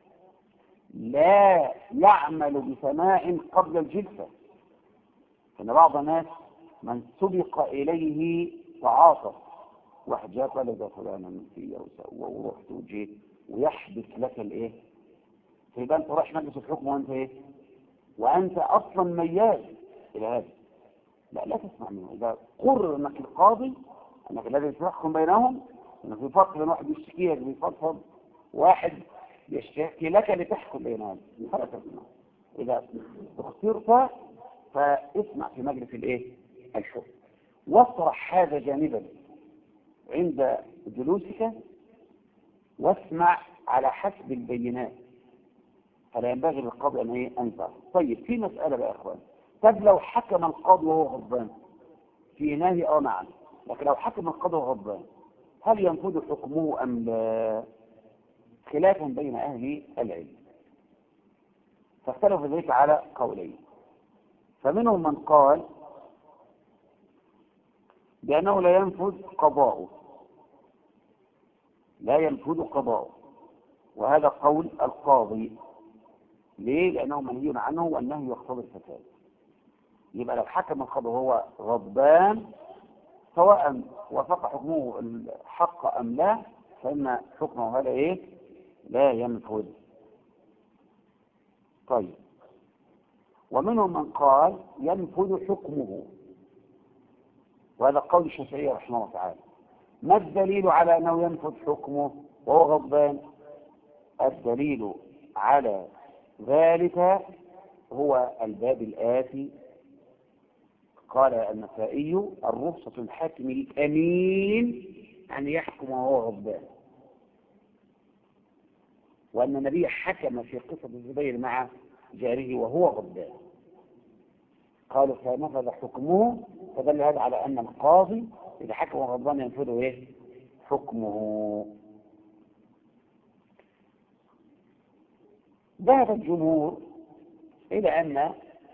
لا يعمل بسماع قبل الجلسه، ان بعض الناس من سبق اليه تعاطف، واحد جاء قال ده فلان فيا ورحت وجيت ويحدث لك الايه؟ فيبقى انت رايح مجلس الحكم وانت ايه؟ وانت اصلا ميال الى هذا. لا تسمع منه. اذا قرر انك القاضي، انك الذي تحكم بينهم، ان في فرق بين واحد يشتكي لك بيفضفض، واحد يشتكي لك لتحكم بينهم. اذا اخترت فاسمع في مجلس الايه؟ الحكم، واطرح هذا جانبا عند جلوسك، واسمع على حسب البينات، فلا ينبغي للقاضي ان ايه؟ انفع. طيب في مساله بقى يا اخوان، طب لو حكم القاضي وهو غضبان في نهي نعم، لكن لو حكم القاضي وهو غضبان هل ينفذ حكمه ام لا؟ خلافا بين اهل العلم، فاختلفوا ذلك على قولين. فمنهم من قال بأنه لا ينفذ قضاؤه، لا ينفذ قضاؤه، وهذا قول القاضي. ليه؟ لأنه منهي عنه، والنهي يقتضي الفساد. يبقى لو حكم القاضي وهو غضبان سواء وافق حكمه الحق أم لا، فإن حكمه هذا إيه؟ لا ينفذ. طيب، ومنهم من قال ينفذ حكمه، وهذا قول الشافعي رحمه الله تعالى. ما الدليل على أنه ينفذ حكمه وهو غضبان؟ الدليل على ذلك هو الباب الآتي. قال النسائي: الرخصة الحاكم الأمين أن يحكم وهو غضبان. وأن النبي حكم في قصة الزبير مع جاره وهو غضبان، قالوا فنفذ حكمه، فدل هذا على أن القاضي إذا حكم غضبان ينفذه إيه؟ حكمه. ذهب الجمهور إلى أن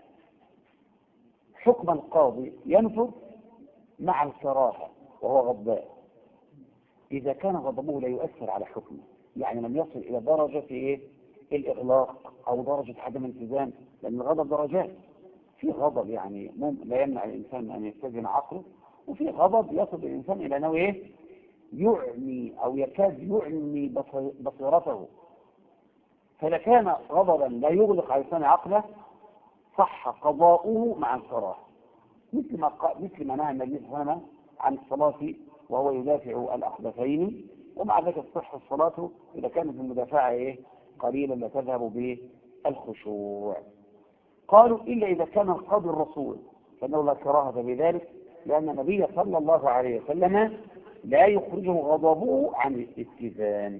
حكم القاضي ينفذ مع الكراهة وهو غضبان، إذا كان غضبه لا يؤثر على حكمه، يعني لم يصل إلى درجة إيه؟ الإغلاق أو درجة عدم الالتزام، لأن الغضب درجات. في غضب يعني لا يمنع الإنسان أن يتزن عقله، وفي غضب يصل الإنسان إلى أنه إيه؟ يعمي أو يكاد يعمي بصيرته. فإذا كان غضبا لا يغلق على لسان عقله صح قضاؤه مع الكراهة، مثل ما نهى النبي صلى الله عليه وسلم عن الصلاة وهو يدافع الأخبثين، ومع ذلك تصح الصلاة إذا كانت المدافعة إيه؟ قليلا لا تذهب بالخشوع. قالوا إلا إذا كان القاضي الرسول فإنه لا كراهة بذلك، لأن النبي صلى الله عليه وسلم لا يخرجه غضبه عن الاتزان،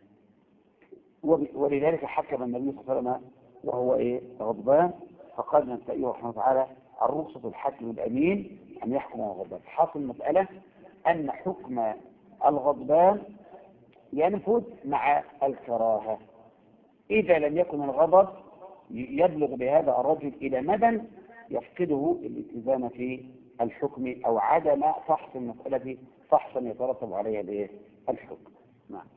ولذلك حكم النبي صلى الله عليه وسلم وهو إيه؟ غضبان. فقال النسائي رحمه الله تعالى: الرخصة الحاكم الأمين أن يحكم وهو غضبان. حاصل المسألة أن حكم الغضبان ينفذ مع الكراهة. إذا لم يكن الغضب يبلغ بهذا الرجل إلى مدى يفقده الالتزام في الحكم أو عدم فحص المسألة فحصا يترتب عليها الحكم. نعم.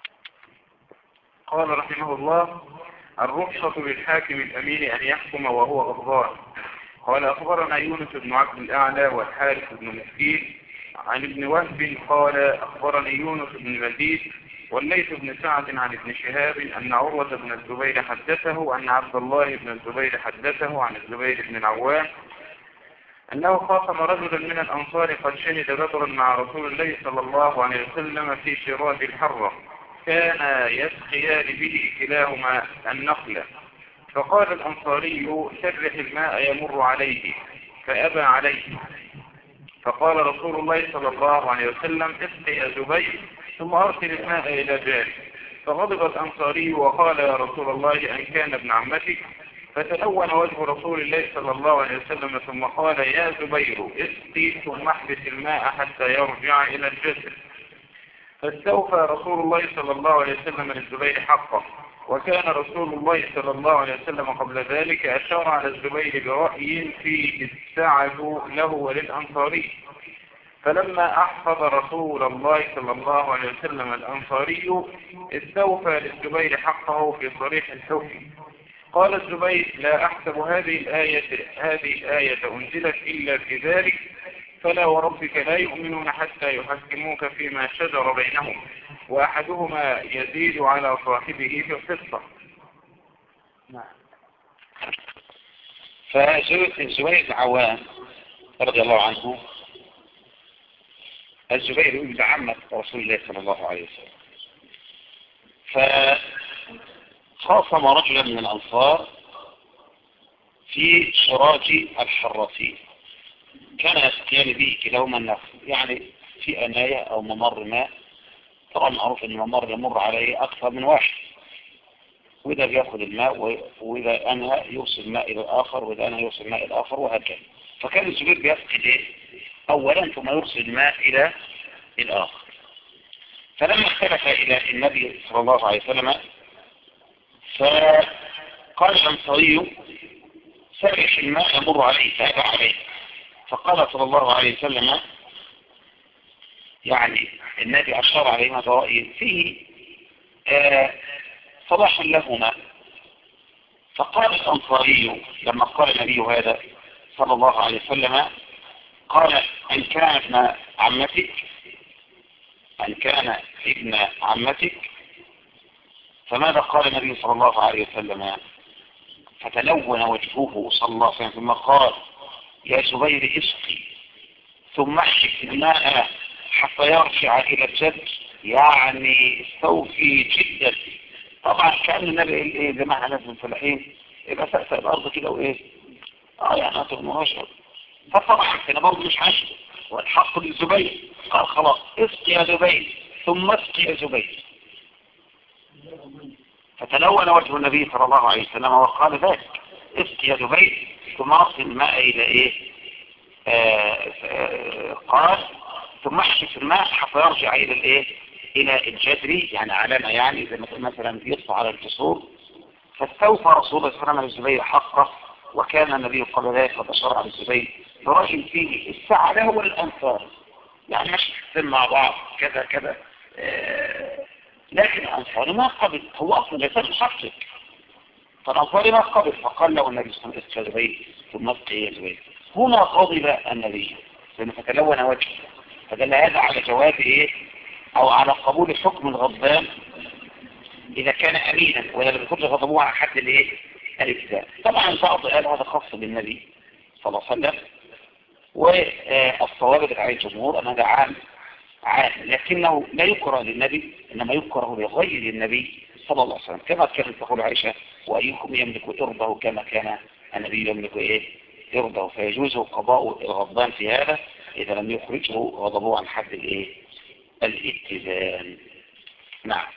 قال رحمه الله: الرخصة للحاكم الأمين أن يحكم وهو غضبان. قال: أخبرنا يونس بن عبد الأعلى والحارث بن مسكين عن ابن وهب قال: أخبرني يونس بن مزيد والليث بن سعد عن ابن شهاب أن عروة بن الزبير حدثه أن عبد الله بن الزبير حدثه عن الزبير بن العوام أنه خاصم رجلا من الأنصار قد شهد بدرا مع رسول الله صلى الله عليه وسلم في شراب الحرة، كان يسقيان به كلاهما النخلة، فقال الأنصاري: سرح الماء يمر عليه، فأبى عليه، فقال رسول الله صلى الله عليه وسلم: اسق يا زبير ثم أرسل الماء إلى جارك، فغضب الأنصاري وقال يا رسول الله أن كان ابن عمتك؟ فتلون وجه رسول الله صلى الله عليه وسلم ثم قال يا زبير اسقي ثم احبس الماء حتى يرجع إلى الجسر. فاستوفى رسول الله صلى الله عليه وسلم للزبير حقه. وكان رسول الله صلى الله عليه وسلم قبل ذلك أشار على الزبير برأي فيه السعد له وللأنصاري. فلما أحفظ رسول الله صلى الله عليه وسلم الأنصاري استوفى للزبير حقه في صريح الحكم. قال الزبير لا أحسب هذه الآية أنزلت إلا في ذلك، فلا وربك لا يؤمنون حتى يحكموك فيما شجر بينهم وأحدهما يزيد على صاحبه في القصة. فالزبير بن عوام رضي الله عنه، الزبير ابن عمة رسول الله صلى الله عليه وسلم، فخاصم رجلا من الأنصار في شراج الحراسين، كان يسقيان به كلاهما النخل، يعني في أناية أو ممر ماء. طبعا معروف أن الممر يمر عليه أكثر من واحد، وإذا بيأخذ الماء وإذا أنهى يوصل الماء إلى الآخر، وإذا أنهى يوصل الماء إلى الآخر، وهكذا. فكان الزبير بيسقي أولا ثم يرسل الماء إلى الآخر. فلما اختلف إلى النبي صلى الله عليه وسلم فقال الأنصاري سرح الماء يمر عليه فأبى عليه. فقال صلى الله عليه وسلم يعني النبي أشار عليهما برأي فيه صلاح لهما. فقال الأنصاري لما قال النبي هذا صلى الله عليه وسلم قال أن كان ابن عمتك، أن كان ابن عمتك. فماذا قال النبي صلى الله عليه وسلم؟ فتلون وجهه صلى الله عليه وسلم ثم قال يا زبير اسقي ثم احشف الماء حتى يرجع إلى الجد، يعني استوفي جدا. طبعا كان النبي ايه جماعة ناس من الفلاحين يبقى سأسأل الأرض كده وإيه يعني هتغمرهاش. فطبعا كان برضه مش عشر والحق للزبير، قال خلاص اسقي يا زبير ثم اسقي يا زبير. فتلون وجه النبي صلى الله عليه وسلم وقال ذلك اسقي يا زبير ثم اصل الماء إلى إيه قال ثم احشف الماء حتى يرجع إلى الإيه إلى الجدري، يعني علامة، يعني زي ما تقول مثلا يطفى على الجسور. فاستوفى رسول الله صلى الله عليه وسلم الزبير حقه، وكان النبي قبل ذلك قد أشار على الزبير برجل فيه السعة له والأنصار، يعني مش حسن مع بعض كذا كذا. لكن الأنصاري ما قبل، هو أصلا ليس محقق، فالأنصاري ما قبل. فقال له النبي صلى الله عليه وسلم زبير ثم اسقي يا زبير. هنا غضب النبي لأنه فتلون وجهه، فدل هذا على جواب إيه أو على قبول حكم الغضبان إذا كان أمينا ولا بيكون غضبوه على حد الإيه الإجزاء. طبعا بعض قال هذا خاص بالنبي صلى الله عليه وسلم، والصواب على الجمهور أن هذا عام، لكنه لا يكره للنبي، إنما يكره لغير النبي صلى الله عليه وسلم، كما كانت تقول عائشة وأيكم يملك إرضه كما كان النبي يملك إيه إرضه. فيجوز قضاء الغضبان في هذا إذا لم يخرجه غضبه عن حد الإيه الاتزان. نعم.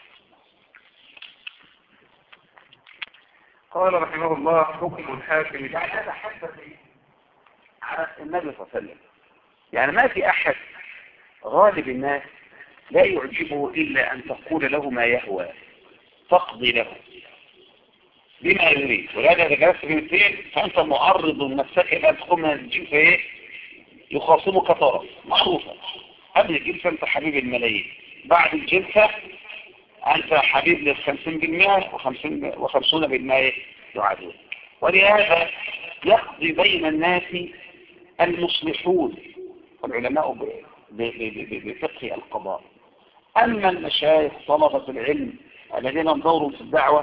قال رحمه الله حكم الحاكم. يعني هذا حدث على النبي صلى الله عليه وسلم، يعني ما في أحد غالب الناس لا يعجبه إلا أن تقول له ما يهوى تقضي له بما يريد. ولهذا إذا جلست في مثلين فأنت معرض نفسك إلى أن تقوم من الجلسة إيه يخاصمك طرف معروفة. قبل الجلسة أنت حبيب الملايين، بعد الجلسة أنت حبيب لل50% و50% يعادون. ولهذا يقضي بين الناس المصلحون والعلماء بفقه القضاء. أما المشايخ طلبة العلم الذين هم دورهم في الدعوة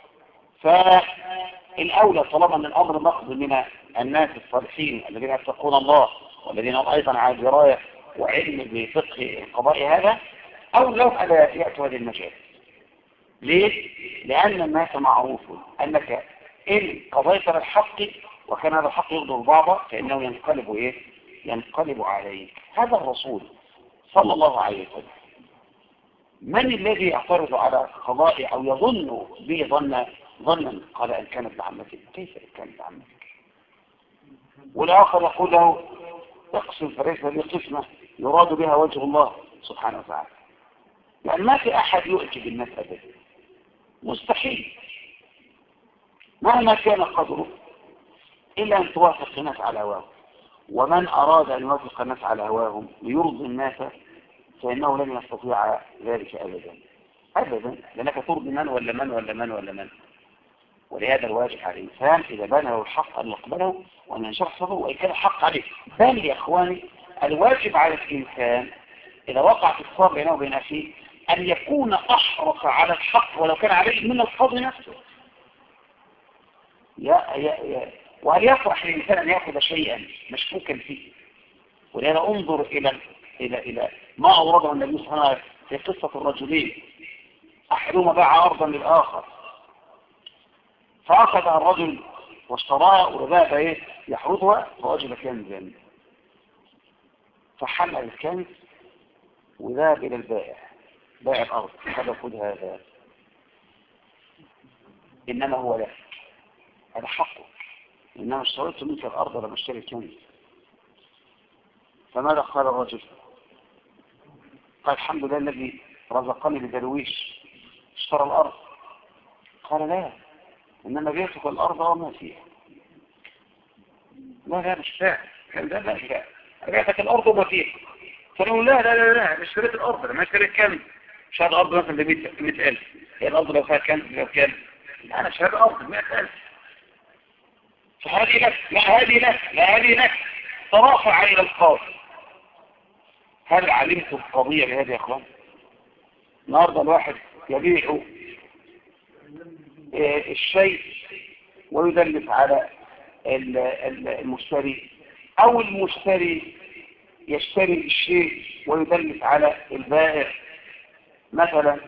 فالأولى طالما أن الأمر مأخذ من الناس الصالحين الذين يتقون الله والذين هم أيضا على دراية وعلم بفقه القضاء هذا، أو لو ألا يأتوا هذه المجال. ليه؟ لأن الناس معروف أنك إن قضيت للحق وكان هذا الحق يغضب بعضه فإنه ينقلب إيه؟ ينقلب عليه. هذا الرسول صلى الله عليه وسلم من الذي يعترض على قضائي أو يظن به ظنا؟ قال إن كانت بعمتك. كيف إن كانت بعمتك؟ والآخر يقول له اقسم فليس لي قسمة يراد بها وجه الله سبحانه وتعالى. يعني ما في أحد يؤكد الناس أبدا، مستحيل مهما كان قدره إلا أن توافق الناس على هواهم. ومن أراد أن يوافق الناس على هواهم ليرضي الناس فإنه لن يستطيع ذلك أبدا أبدا، لأنك ترضي من ولا من ولا من ولا من. ولهذا الواجب على الإنسان إذا بان له الحق أن يقبله وأن ينشرح صدره وإن كان الحق عليه. بل يا إخواني الواجب على الإنسان إذا وقع في الصار بينه وبين أخيه أن يكون أحرص على الحق ولو كان عليه من القاضي نفسه. وهل يفرح الإنسان أن يأخذ شيئا مشكوكا فيه؟ ولهذا انظر إلى ما أورده النبي صلى الله عليه وسلم في قصة الرجلين، أحدهما باع أرضا للآخر فأخذ الرجل واشتراها وذهب يحرضها فوجد كنزا، فحمل الكنز وذهب إلى البائع، بائع الأرض، هذا خذ هذا إنما هو لك، هذا حقه، إنما اشتريت منك الأرض لما اشتري الكنز. فماذا قال الرجل؟ قال الحمد لله الذي رزقني بدرويش اشترى الأرض. قال لا، إنما بيتك الأرض وما فيها. لا مش فاهم، لا بيتك الأرض وما فيها. فنقول لا مش اشتريت الأرض، لما اشتريت كم؟ شهد الأرض مثلا ب100,000. هي الأرض لو فيها كم؟ أنا شهد الأرض ب100,000. فهذه لك، لا هذه لك. ترافع إلى القاضي. هل علمت القضية بهذه يا أخوان؟ النهارده الواحد يبيع الشيء ويدلس على المشتري، أو المشتري يشتري الشيء ويدلس على البائع مثلا،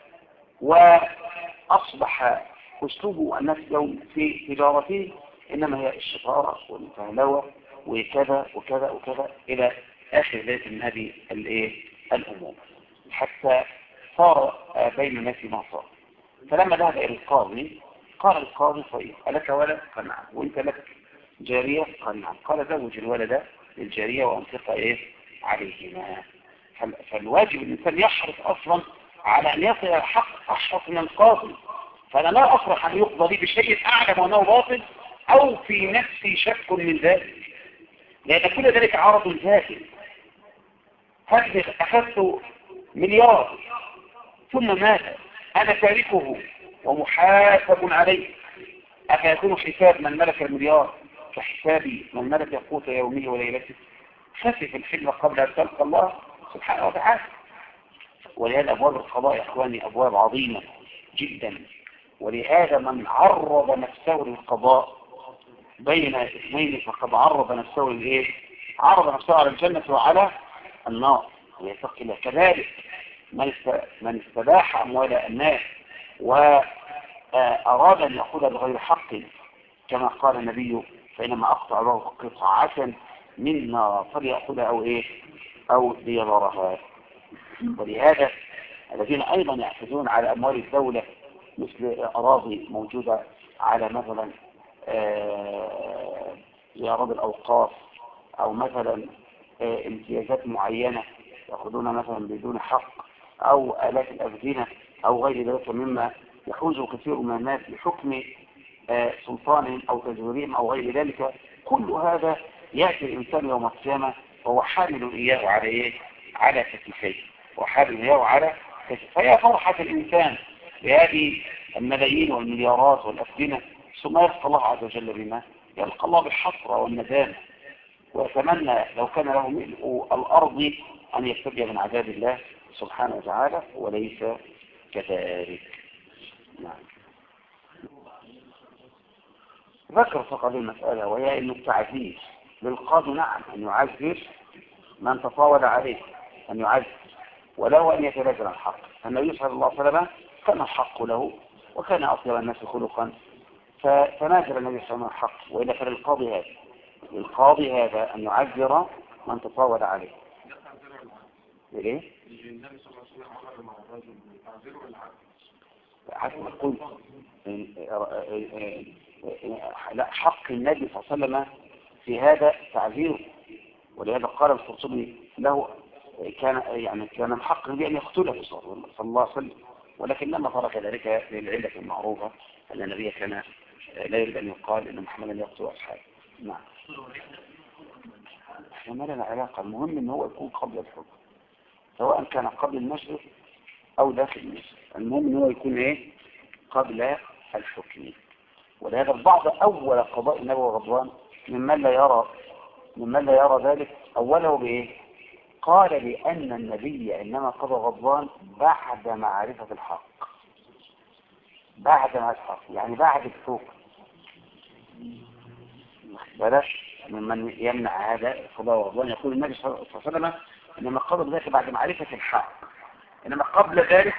وأصبح أسلوب الناس اليوم في تجارته إنما هي الشطارة والفهلوة وكذا وكذا وكذا إلى آخر ذات من هذه الأمور، حتى صار بين الناس ما صار. فلما ذهب إلى القاضي قال القاضي طيب ألك ولد؟ قال نعم. وإنت لك جارية؟ قال نعم. قال زوج الولد للجارية وأنفق عليهما. فالواجب الإنسان يحرص أصلا على أن يصل الحق أحرص من القاضي. فأنا لا أفرح أن يقضى لي بشيء أعلم أنه باطل أو في نفسي شك من ذلك، لأن كل ذلك عرض زائل. هل أخذت مليار ثم مات أنا تاركه ومحاسب عليه، أفيكون حساب من ملك المليار كحسابي من ملك قوت يومه وليلته؟ خفف الحلم قبل أن تلقى الله سبحانه وتعالى. ولهذا أبواب القضاء يا إخواني أبواب عظيمة جدا. ولهذا من عرض نفسه للقضاء بين اثنين فقد عرض نفسه عرض نفسه على الجنة وعلى النار ويتقي الله. كذلك من استباح أموال الناس وأراد أن يأخذها بغير حق كما قال النبي فإنما أقطع له قطعة منا فليأخذها أو ليضرها. ولهذا الذين أيضا يحفظون على أموال الدولة مثل أراضي موجودة على مثلا أراضي الأوقاف أو مثلا امتيازات معينة يأخذون مثلا بدون حق أو آلاف الأبدنة أو غير ذلك مما يحوز كثير من الناس بحكم سلطانهم أو تزويرهم أو غير ذلك. كل هذا يأتي الإنسان يوم القيامة وهو حامل إياه على كتفيه وحامل إياه على كتفيه. فهي فرحة الإنسان بهذه الملايين والمليارات والأبدنة ثم يلقى الله عز وجل بما يلقى الله بالحسرة والندامة، ويتمنى لو كان له ملء الأرض أن يفتدي من عذاب الله سبحانه وتعالى وليس كذلك. نعم. ذكر فقط المسألة وهي أن التعزيز للقاضي نعم أن يعزز من تطاول عليه، أن يعزز وله أن يتنازل عن الحق. النبي صلى الله عليه وسلم كان الحق له وكان أطيب الناس خلقا فتنازل النبي صلى الله عليه وسلم عن الحق. وإلا فللقاضي هذا أن يعذر من تطاول عليه. ايه؟ حتى نقول لا، حق النبي صلى الله عليه وسلم في هذا تعذيره، ولهذا قال القرطبي له كان من حق النبي أن يقتله صلى الله عليه وسلم، ولكن لما ترك ذلك للعلة المعروفة أن النبي كان لا يريد أن يقال أن محمدا يقتل أصحابه. نعم، ما لنا علاقة، المهم أن هو يكون قبل الحكم، سواء كان قبل المسجد أو داخل المسجد، المهم أن هو يكون إيه؟ قبل الحكم. ولهذا البعض أول قضاء النبي رضوان ممن لا يرى ذلك أوله بإيه؟ قال بأن النبي إنما قضى غضبان بعد معرفة الحق، بعد معرفة الحق يعني بعد الحكم. بلاش ممن يمنع هذا قضاء غضبان يقول النبي صلى الله عليه وسلم إنما قضى ذلك بعد معرفة الحق، إنما قبل ذلك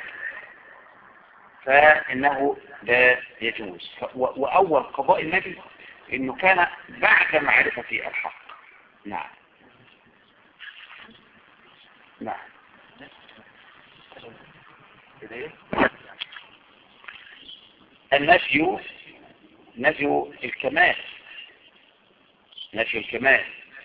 فإنه لا يجوز. وأول قضاء النبي إنه كان بعد معرفة الحق. نعم نعم. النفي الكمال، نفي الكمال.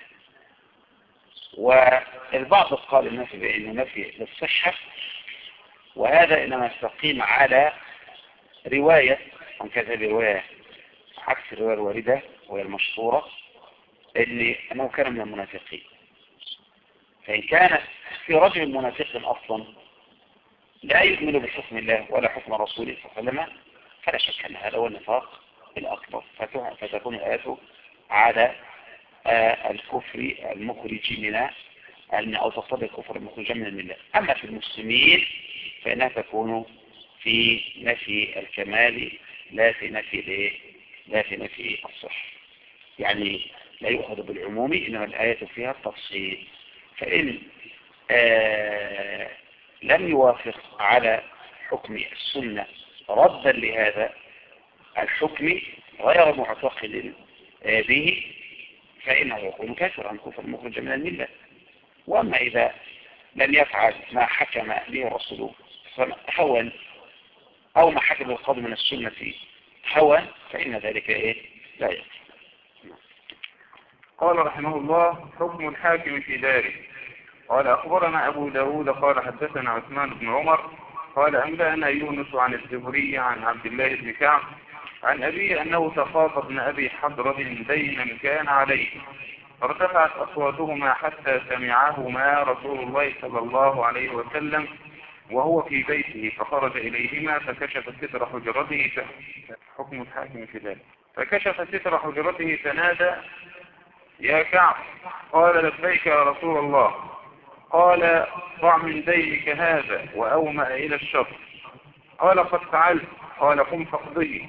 والبعض قال النفي بأنه نفي للصحة، وهذا إنما يستقيم على رواية عن كذا رواية عكس الرواية الواردة وهي المشهورة أنه كان من المنافقين. فإن كان في رجل منافق أصلا لا يؤمن بحكم الله ولا حكم رسوله صلى الله عليه وسلم فلا شك أن هذا هو النفاق الأكبر، فتكون الآية على الكفر المخرج من أو تقتضي الكفر المخرج من الملة. أما في المسلمين فإنها تكون في نفي الكمال لا في نفي الصحة، يعني لا يؤخذ بالعموم إنما الآية فيها التفصيل. فإن لم يوافق على حكم السنة ردا لهذا الحكم غير معتقد به فإنه يكون كافرا كفر مخرج من الملة. وأما إذا لم يفعل ما حكم به الرسول هوى أو ما حكم القاضي من السنة هوى فإن ذلك لا يكفر. قال رحمه الله: حكم الحاكم في داره. قال أخبرنا أبو داود قال حدثنا عثمان بن عمر قال أنبأنا يونس عن الزهري عن عبد الله بن كعب عن أبي أنه تخاطب ابن أبي حضرة دينا كان عليه، فارتفعت أصواتهما حتى سمعهما رسول الله صلى الله عليه وسلم وهو في بيته، فخرج إليهما فكشف ستر حجرته حكم الحاكم في ذلك. فكشف ستر حجرته فنادى: يا كعب. قال: لبيك يا رسول الله. قال: ضع من دينك هذا، وأومأ إلى الشر. قال: قد فعلت. قال: قم فاقضيه.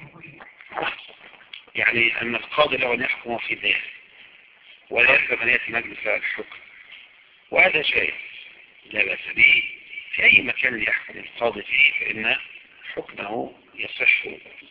يعني أن القاضي له أن يحكم في ذلك ولا يلزم أن يأتي مجلس الحكم، وهذا شيء لا بأس به في أي مكان يحكم القاضي فيه فإن حكمه يصح.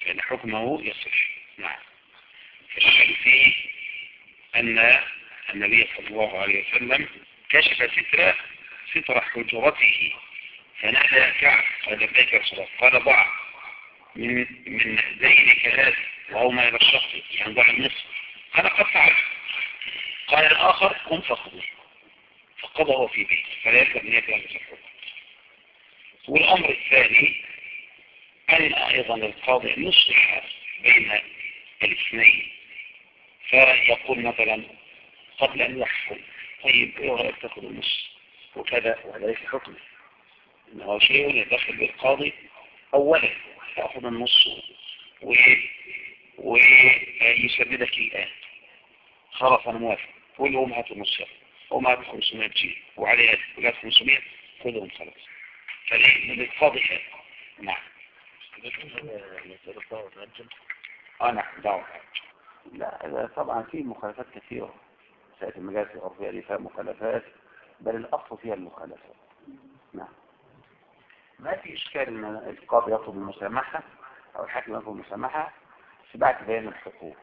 نعم. فالشيء فيه أن النبي صلى الله عليه وسلم كشف ستر حجرته فنادى كعب: قال: لبيك يا رسول الله. قال: ضع من دينك هذا، وأومأ إلى الشر، يعني ضع النصف. قال: قد فعلت. قال الآخر: قم فاقضي. فقضى هو في بيته فلا يلزم أن يأتي مجلس الحكم. والأمر الثاني أن أيضا القاضي يصلح بين الاثنين، فيقول مثلا قبل أن يحكم: طيب إيه رأيك تأخذ النص وكذا، وهذا ليس حكم، إنه شيء يدخل بالقاضي أولا تأخذ النص ويسددك الآن. خلاص أنا موافق، قول لهم هاتوا النص وما 500 جنيه وعليها ولا 500 خذهم خلاص. فللقاضي هذا. نعم. نعم دعوة. لا طبعا في مخالفات كثيرة، سائد المجالس الأرضية دي فيها مخالفات، بل الأصل فيها المخالفات. نعم. ما في إشكال أن القاضي يطلب المسامحة أو الحاكم يطلب المسامحة بعد بيان الحقوق،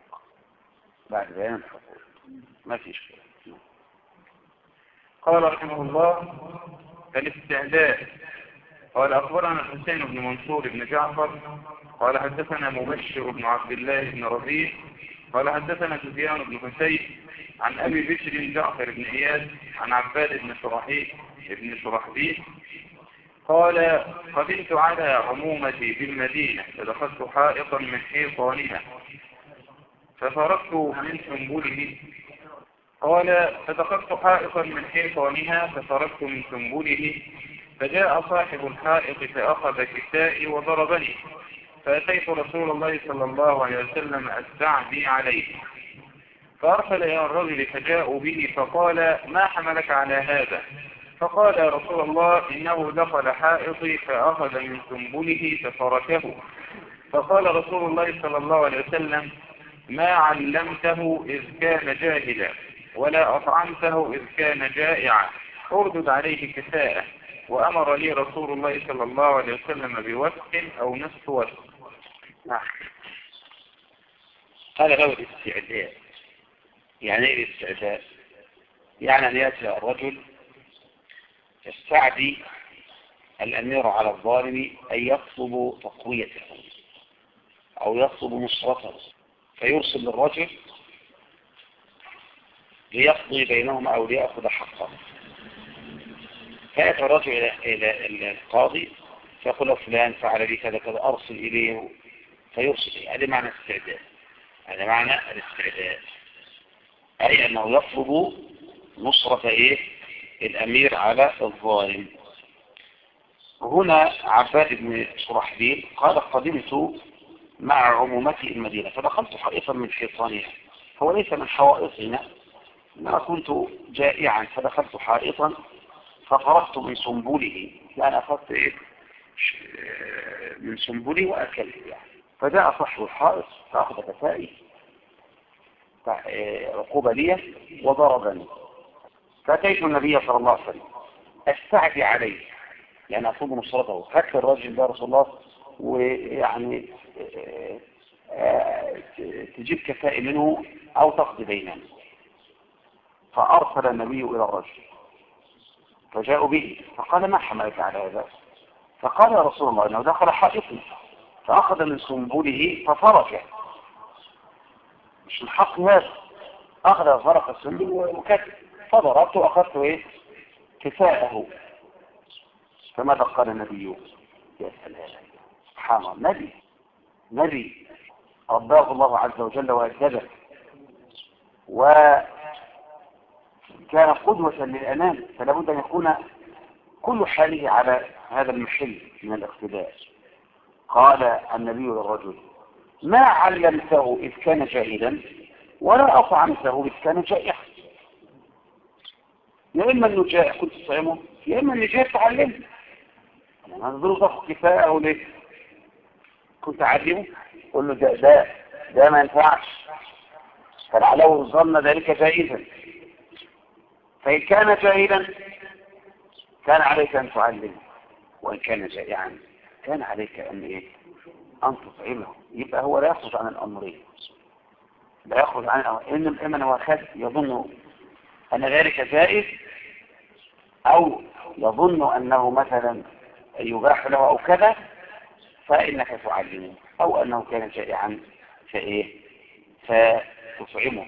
ما في إشكال. قال رحمه الله: الاستعداء. قال أخبرنا الحسين بن منصور بن جعفر قال حدثنا مبشر بن عبد الله بن ربيع قال حدثنا سفيان بن حسين عن أبي بشر جعفر بن إياس عن عباد بن شرحبيل قال قدمت على عمومتي بالمدينة فدخلت حائطا من حيطانها ففرقت من سنبله. قال فدخلت حائطا من حيطانها ففرقت من سنبله فجاء صاحب الحائط فأخذ كسائي وضربني فأتيت رسول الله صلى الله عليه وسلم أستعدي عليه فأرسل إلى الرجل فجاءوا به فقال ما حملك على هذا؟ فقال يا رسول الله إنه دخل حائطي فأخذ من سنبله ففركه. فقال رسول الله صلى الله عليه وسلم ما علمته إذ كان جاهلا ولا أطعمته إذ كان جائعا اردد عليه كساءه. وأمر لي رسول الله صلى الله عليه وسلم بوسق أو نصف وسق. قال له الاستعداء. يعني ايه الاستعداء؟ يعني أن يأتي الرجل يستعدي الأمير على الظالم أن يطلب تقويته أو يطلب نصرته فيرسل للرجل ليقضي بينهما أو ليأخذ حقه. فيأتي الرجل إلى القاضي فيقول فلان فعل لي كذا كذا أرسل إليه فيرسل إليه. هذا معنى الاستعداد. هذا معنى الاستعداد، أي أنه يطلب نصرة الأمير على الظالم. هنا عباد بن شرحبيل قال قدمت مع عمومتي المدينة فدخلت حائطا من حيطانها. هو ليس من حوائطنا، إنما كنت جائعا فدخلت حائطا ففرقت من سنبله، يعني أخذت من سنبله وأكلت يعني. فجاء صاحب الحائط فأخذ كسائي عقوبة لي وضربني فأتيت النبي صلى الله عليه وسلم أستعدي عليه يعني أطلب نصرته. هات الرجل ده رسول الله ويعني تجيب كسائي منه أو تقضي بيننا. فأرسل النبي إلى الرجل فجاءوا به فقال ما حملك على هذا؟ فقال يا رسول الله إنه دخل حائطي فأخذ من سنبله ففركه. مش الحق هذا، أخذ فرق السنبل وكتب فضربت وأخذت كفاءه. فماذا قال النبي؟ يا سلام، سبحان الله، نبي رباه الله عز وجل وأجده وكان قدوة للأنام، فلا بد أن يكون كل حاله على هذا المحل من الاقتداء. قال النبي للرجل ما علمته إذ كان جاهلا ولا أطعمته إذ كان جائعا. يا إما أنه جائع كنت تصعمه، يا إما أنه جائع تعلمه. أنا هنظر ضغط كفاءه ليه؟ كنت أعلمه قل له ده ما ينفعش، فلعله ظن ذلك جائزا. فإن كان جاهلا كان عليك أن تعلمه، وإن كان جائعا كان عليك أن تطعمه. يبقى هو لا يخرج عن الأمرين، لا يخرج عن الأمرين. إما هو يظن أن ذلك جائز أو يظن أنه مثلا يباح له أو كذا فإنك تعلمه، أو أنه كان جائعا فتطعمه.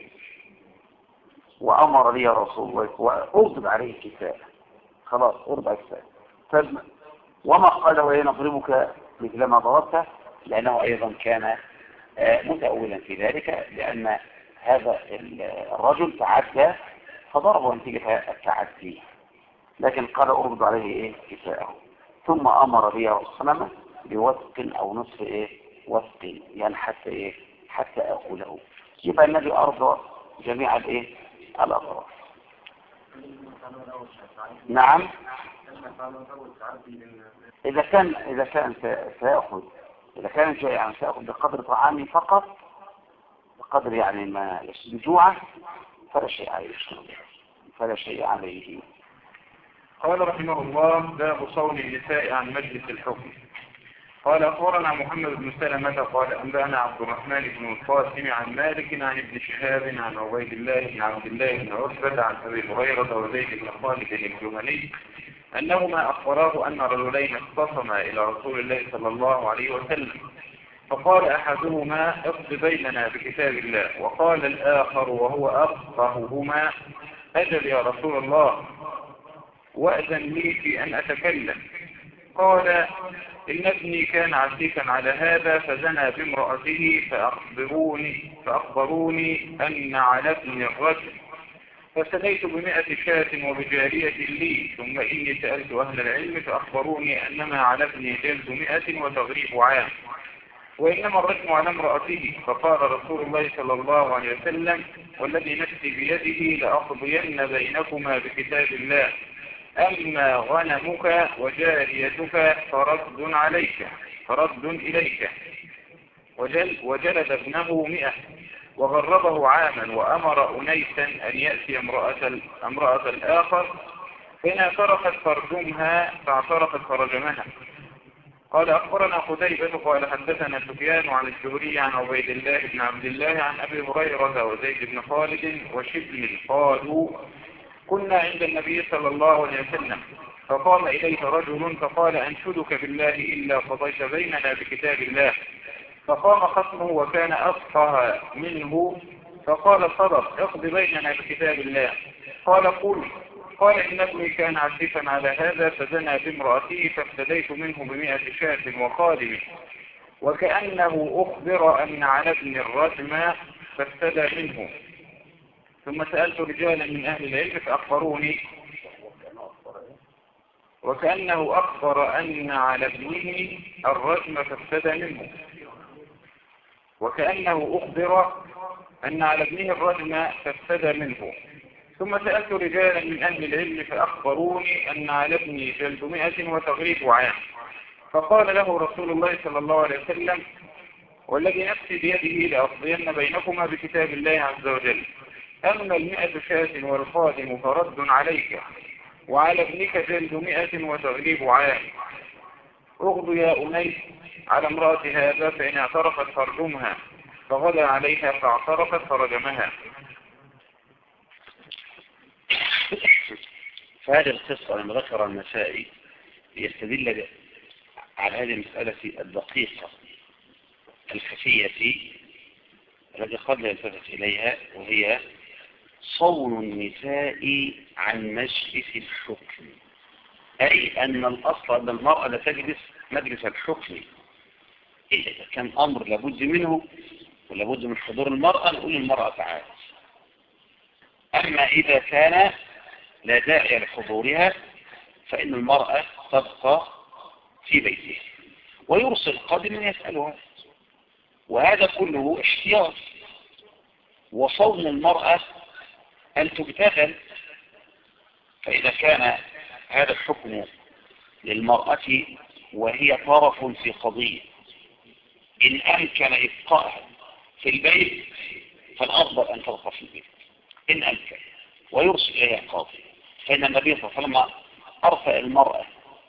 وأمر لي رسول الله وأغضب عليه كفاء، خلاص أرضى كفاء. وما قال وإن نضربك مثل ما ضربته، لأنه أيضا كان متأولا في ذلك، لأن هذا الرجل تعدى فضربه نتيجة التعدي، لكن قال أرضى عليه كفاءه. ثم أمر لي رسول الله بوثق أو نصف وثق، يعني حتى أقوله. يبقى النبي أرضى جميع الأطراف. نعم، إذا كان سيأخذ، إذا كان جائعا سيأخذ بقدر طعامه فقط، بقدر يعني ما يشد جوعه، فلا شيء عليه. قال رحمه الله باب صون النساء عن مجلس الحكم. قال أخبرنا محمد بن سلمة قال أنبأنا عبد الرحمن بن القاسم عن مالك عن ابن شهاب عن عبيد الله بن عبد الله بن عتبة عن أبي هريرة وزيد بن خالد الجهني أنهما أخبراه أن رجلين اختصما إلى رسول الله صلى الله عليه وسلم، فقال أحدهما اقض بيننا بكتاب الله، وقال الآخر وهو أفقههما أجل يا رسول الله وأذن لي في أن أتكلم. قال إن ابني كان عسيفا على هذا فزنى بامرأته فأخبروني أن على ابن الرجل، فافتديت ب100 شاة وبجارية لي، ثم إني سألت أهل العلم فأخبروني أنما على ابني جلد 100 وتغريب عام، وإنما الرجم على امرأته. فقال رسول الله صلى الله عليه وسلم والذي نفسي بيده لأقضين بينكما بكتاب الله، أما غنمك وجاريتك فرد إليك. وجلد ابنه 100 وغربه عاما، وأمر أنيسا أن يأتي امرأة الآخر، فإن اعترفت فرجمها فاعترفت فرجمها. قال أخبرنا قتيبة قال حدثنا سفيان عن الزهري عن عبيد الله بن عبد الله عن أبي هريرة وزيد بن خالد وشبل قالوا كنا عند النبي صلى الله عليه وسلم، فقام إليه رجل فقال أنشدك بالله إلا قضيت بيننا بكتاب الله. فقام خصمه وكان أفقه منه فقال صدق اقض بيننا بكتاب الله. قال قل. قال إن ابني كان عسيفا على هذا فزنى بامرأته فافتديت منه ب100 شاة وخادمه، وكأنه أخبر أن على ابن الرجم فافتدى منه. ثم سألت رجالا من أهل العلم فأخبروني وكأنه أخبر أن على ابنه الرجم فافتدى منه، وكأنه أخبر أن على ابنه الرجم فافتدى منه. ثم سألت رجالا من أهل العلم فأخبروني أن على ابني جلد 100 وتغريب عام. فقال له رسول الله صلى الله عليه وسلم والذي نفسي بيده لأقضين بينكما بكتاب الله عز وجل، أما 100 شاة والخادم فرد عليك، وعلى ابنك جلد 100 وتغريب عام. اغض يا أنيس على امرأة هذا، فإن اعترفت فرجمها، فغدا عليها فاعترفت فرجمها. فهذه القصة لما ذكر النسائي يستدل على هذه المسألة الدقيقة الخفية التي قد لا يلتفت إليها، وهي صون النساء عن مجلس الحكم، أي أن الأصل أن المرأة لا تجلس مجلس الحكم إلا إذا كان أمر لابد منه ولابد من حضور المرأة، نقول المرأة تعالى. أما إذا كان لا داعي لحضورها فإن المرأة تبقى في بيتها ويرسل قادما يسألها، وهذا كله احتياط. وصون المرأة أن تبتغل، فإذا كان هذا الحكم للمرأة وهي طرف في قضية إن أمكن إبقائها في البيت فالأفضل أن تبقى في البيت إن أمكن، ويرسل إليها قاضي. فإن النبي صلى الله عليه وسلم أرسل المرأة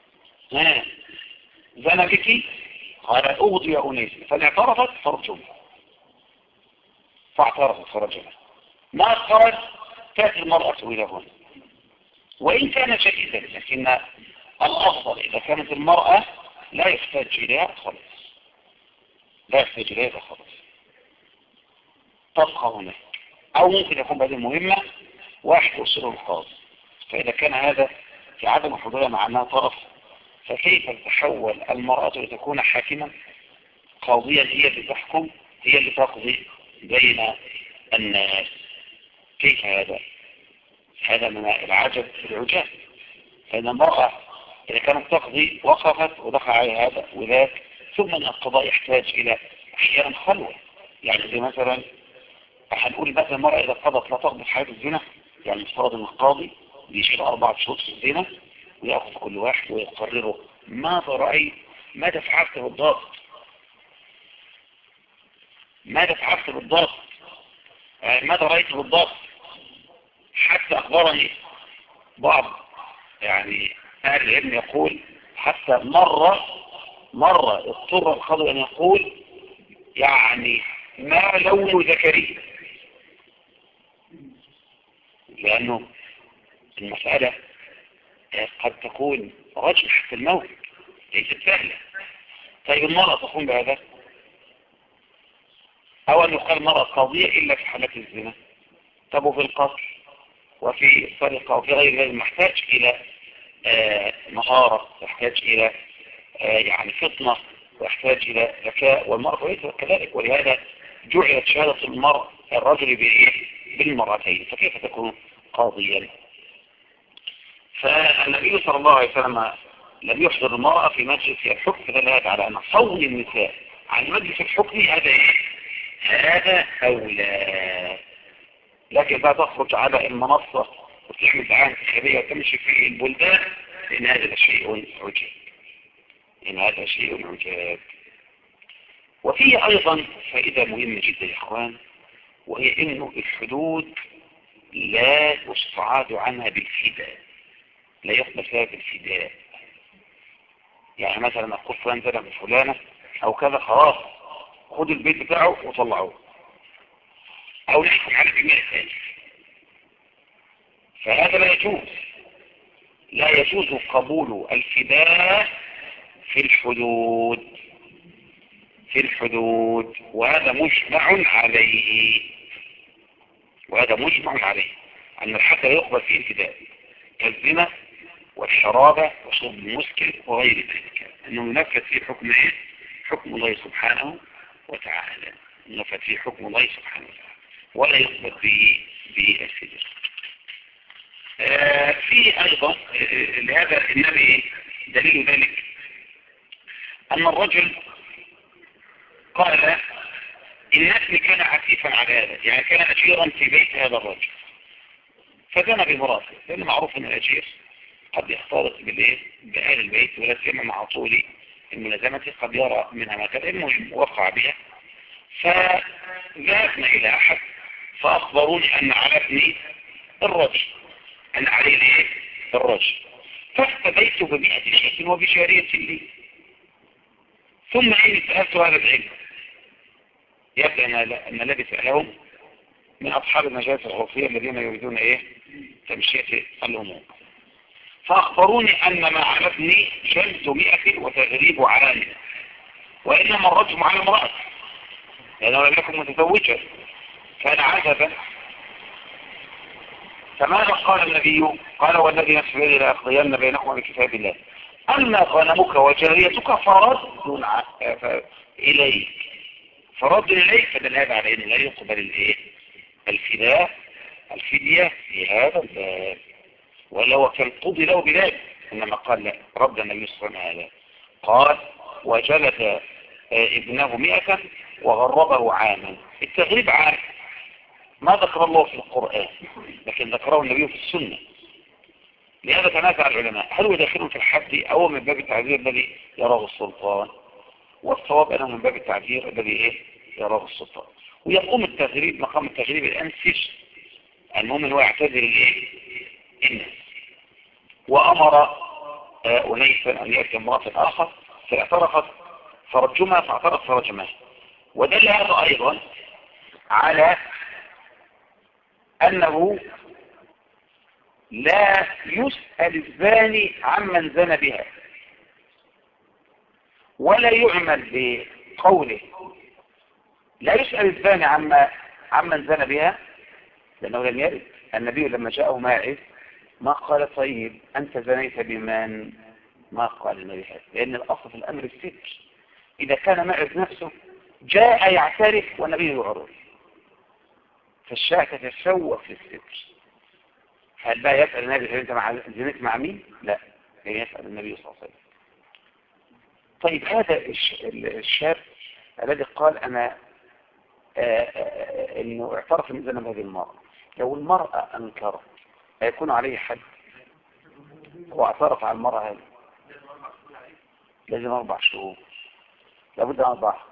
زنى بك قال أغضي يا أنيس، فاعترفت فرجمها، فاعترفت فرجمها. ما خرج تأتي المرأة إلى هنا وإن كان جيدا، لكن الأفضل إذا كانت المرأة لا يحتاج إليها خالص، لا يحتاج إليها خالص، تبقى هناك. أو ممكن يكون بعد المهمة واحد يرسله القاضي، فإذا كان هذا في عدم حضورها مع أنها طرف، فكيف تتحول المرأة لتكون حاكما قاضيا، هي اللي تحكم، هي اللي تقضي بين الناس؟ كيف هذا؟ هذا من العجب في العجاب. فإن المرأة إذا كانت تقضي وقفت ودخل عليها هذا وذاك، ثم أن القضاء يحتاج إلى أحيانا خلوة، يعني زي مثلا هنقول مثلا المرأة إذا قضت لا تقضي في حياة الزنا، يعني مفترض أن القاضي بيشيل 4 شهود في الزنا ويأخذ كل واحد ويقرره ماذا رأيت، ماذا فعلت بالضبط، ماذا فعلت بالضبط، ماذا رأيت بالضبط. حتى أخبرني بعض يعني أهل العلم يقول حتى مرة اضطر القاضي أن يقول يعني ما لون ذكري، لأنه المسألة قد تكون رجح في الموت ليست سهلة. طيب المرأة تقوم بهذا؟ أو أن يقال المرأة قاضية إلا في حالات الزنا. طب وفي القتل وفي السرقة وفي غير ذلك محتاج إلى مهارة، يحتاج إلى يعني فطنة، ويحتاج إلى ذكاء، والمرأة ليس كذلك. ولهذا جعلت شهادة الرجل بالمرأتين، فكيف تكون قاضيا؟ فالنبي صلى الله عليه وسلم لم يحضر المرأة في مجلس الحكم، فدل هذا على أن صون النساء عن مجلس الحكم هذا إيه؟ هذا أولى. لكن بقى تخرج على المنصة وتعمل دعاية انتخابية وتمشي في البلدان، إن هذا شيء عجاب، إن هذا شيء عجاب. وفيه أيضا فائدة مهمة جدا يا إخوان، وهي إنه الحدود لا يستعاد عنها بالفداء، لا يقبل فيها بالفداء. يعني مثلا أقول فلان زنى بفلانة أو كذا، خلاص خدوا البيت بتاعه وطلعوه، أو نحكم على ب100,000. فهذا لا يجوز، لا يجوز قبول الفداء في الحدود، في الحدود، وهذا مجمع عليه، وهذا مجمع عليه أن الحد لا يقبل فيه الفداء، كالزنا والشرابة وشرب المسكر وغير ذلك، أنه ينفذ فيه حكم إيه؟ حكم الله سبحانه وتعالى، ينفذ فيه حكم الله سبحانه وتعالى، ولا يقبل فيه بالفداء. في أيضا لهذا النبي دليل ذلك أن الرجل قال إن ابني كان عفيفا على هذا، يعني كان أجيرا في بيت هذا الرجل، فزنى بمراته، لأن معروف أن الأجير قد يختلط بأهل البيت، ولا سيما مع طول الملازمة قد يرى منها ما كان، المهم وقع بها. فذهبنا إلى أحد فأخبروني أن على ابني الرجل، أن عليه الايه؟ الرجل. فافتديت ب100 شيء وبجارية لي، ثم حين سألت هذا العلم، يبدأ أن الذي سألهم من أصحاب المجالس الغرفية الذين يريدون تمشية الأمور، فأخبروني أن ما على ابني جلد 100 وتغريب عام، وإنما الرجم على امرأة لأنه لم يكن متزوجا، كان عزبا. فماذا قال النبي؟ قال والذي نفس بيده لأقضين بينكم بكتاب الله، أما غنمك وجاريتك فرد إليك، فرد إليك، فدل هذا على أنه لا يقبل الفدية في هذا الباب، ولا وكان قضي له بذلك، إنما قال لا، رد النبي صلى الله عليه وسلم هذا، قال وجلد ابنه 100 وغربه عاما. التغريب عام ما ذكر الله في القرآن، لكن ذكره النبي في السنة. لهذا تنازع العلماء هل هو داخل في الحد أو من باب التعذير الذي يراه السلطان، والصواب أنه من باب التعذير الذي يراه السلطان. ويقوم التغريب مقام التغريب الأنسج، المهم هو يعتذر الناس. وأمر أنيسا أن يأتي امرأة آخر فاعترفت فرجمها، فاعترف فرجمها. ودل هذا أيضا على أنه لا يسأل الزاني عمن زنى بها، ولا يعمل بقوله لا يسأل الزاني عمن زنى بها، لأنه لم يرد. النبي لما جاءه ماعز ما قال طيب أنت زنيت بمن؟ ما قال النبي هذا، لأن الأصل في الأمر الستر. إذا كان ماعز نفسه جاء يعترف والنبي يعرف، فالشاة تتشوق في الستر. هل بقى يسأل النبي أنت زنيت مع مين؟ لا، يسأل النبي صلى الله عليه وسلم. طيب هذا الشاب الذي قال أنا إنه اعترف من ذنب هذه المرأة، لو المرأة أنكرت هيكون عليه حد، واعترف على المرأة هذه لازم 4 شهور، لابد أن 4.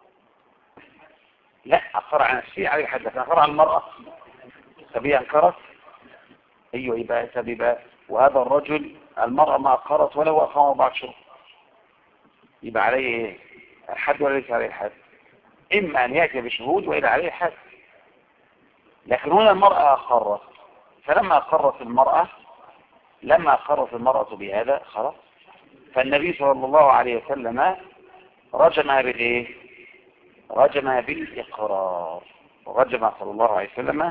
لا، أقر على نفسي عليه حد، لكن أقر على المرأة سبيا أنكرت، أيوة يبقى سبيبا. وهذا الرجل المرأة ما أقرت ولا هو أقام 4 شهور، يبقى عليه حد ولا ليس عليه حد؟ إما أن يأتي بشهود وإلى عليه حد. لكن هنا المرأة أقرت، فلما أقرت المرأة لما أقرت المرأة بهذا خلاص. فالنبي صلى الله عليه وسلم رجم بالإيه؟ رجم بالإقرار، رجم صلى الله عليه وسلم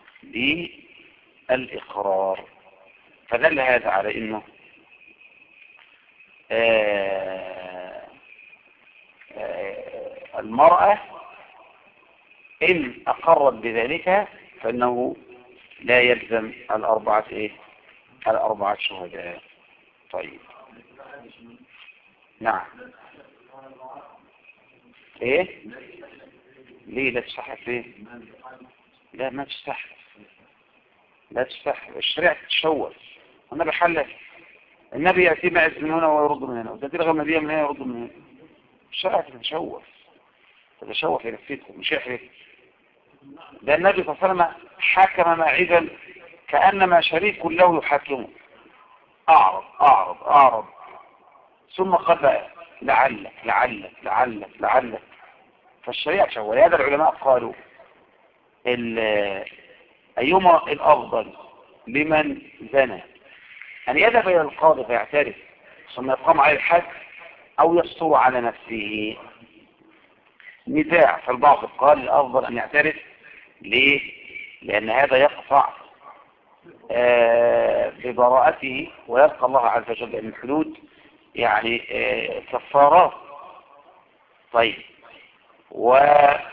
بالإقرار. فدل هذا على إنه المرأة إن أقرت بذلك فإنه لا يلزم الأربعة إيه؟ الأربعة شهداء. طيب نعم. إيه؟ ليه لا تستحق؟ ليه؟ لا ما تستحق، لا تستحق. الشريعة تتشوش. النبي حلل، النبي يأتي معز من هنا ويرد من هنا، وتأتي رغم النبي من هنا ويرد من هنا. الشريعة تتشوش، تتشوش لنفسكم مش يحرق. ده النبي صلى الله عليه وسلم حكم ماعزا كأنما شريك له يحاكمه، أعرض أعرض أعرض، ثم قال لعلك لعلك لعلك لعلك. فالشريعة تشوه. ولهذا العلماء قالوا أيما الأفضل لمن زنى، أن يذهب إلى القاضي فيعترف ثم يقام عليه الحد، أو يستر على نفسه. نزاع، فالبعض قال الأفضل أن يعترف. ليه؟ لأن هذا يقطع ببراءته ويلقى الله عز وجل من الحدود يعني كفارات. طيب، ومنهم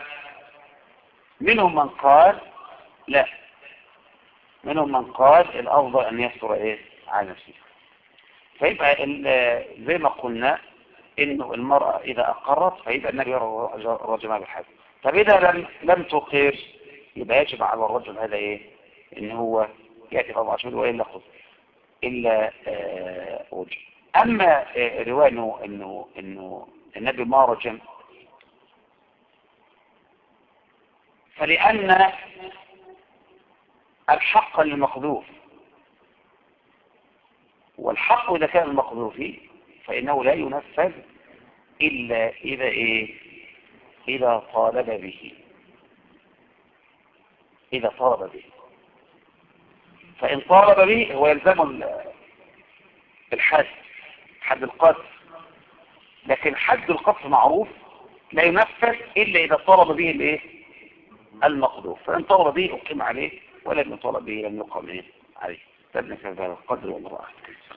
من قال لا، منهم من قال الأفضل أن يستر إيه على نفسه. فيبقى زي ما قلنا إنه المرأة إذا أقرت فيبقى النبي رجمها بالحد. طب إذا لم تقر يبقى يجب على الرجل هذا إيه؟ إن هو يأتي 4 شهور وإلا خذ إلا وجه. أما رواية إنه النبي ما رجم، فلأن الحق للمقذوف، والحق إذا كان المقذوف فإنه لا ينفذ إلا إذا إيه؟ إذا طالب به، إذا طالب به. فإن طالب به هو يلزم الحد، حد القذف. لكن حد القذف معروف لا ينفذ إلا إذا طالب به الإيه؟ المقذوف. فإن طالب به أقيم عليه، ولم يطالب به لم يقم عليه. تبنى في هذا القدر والله أعلم.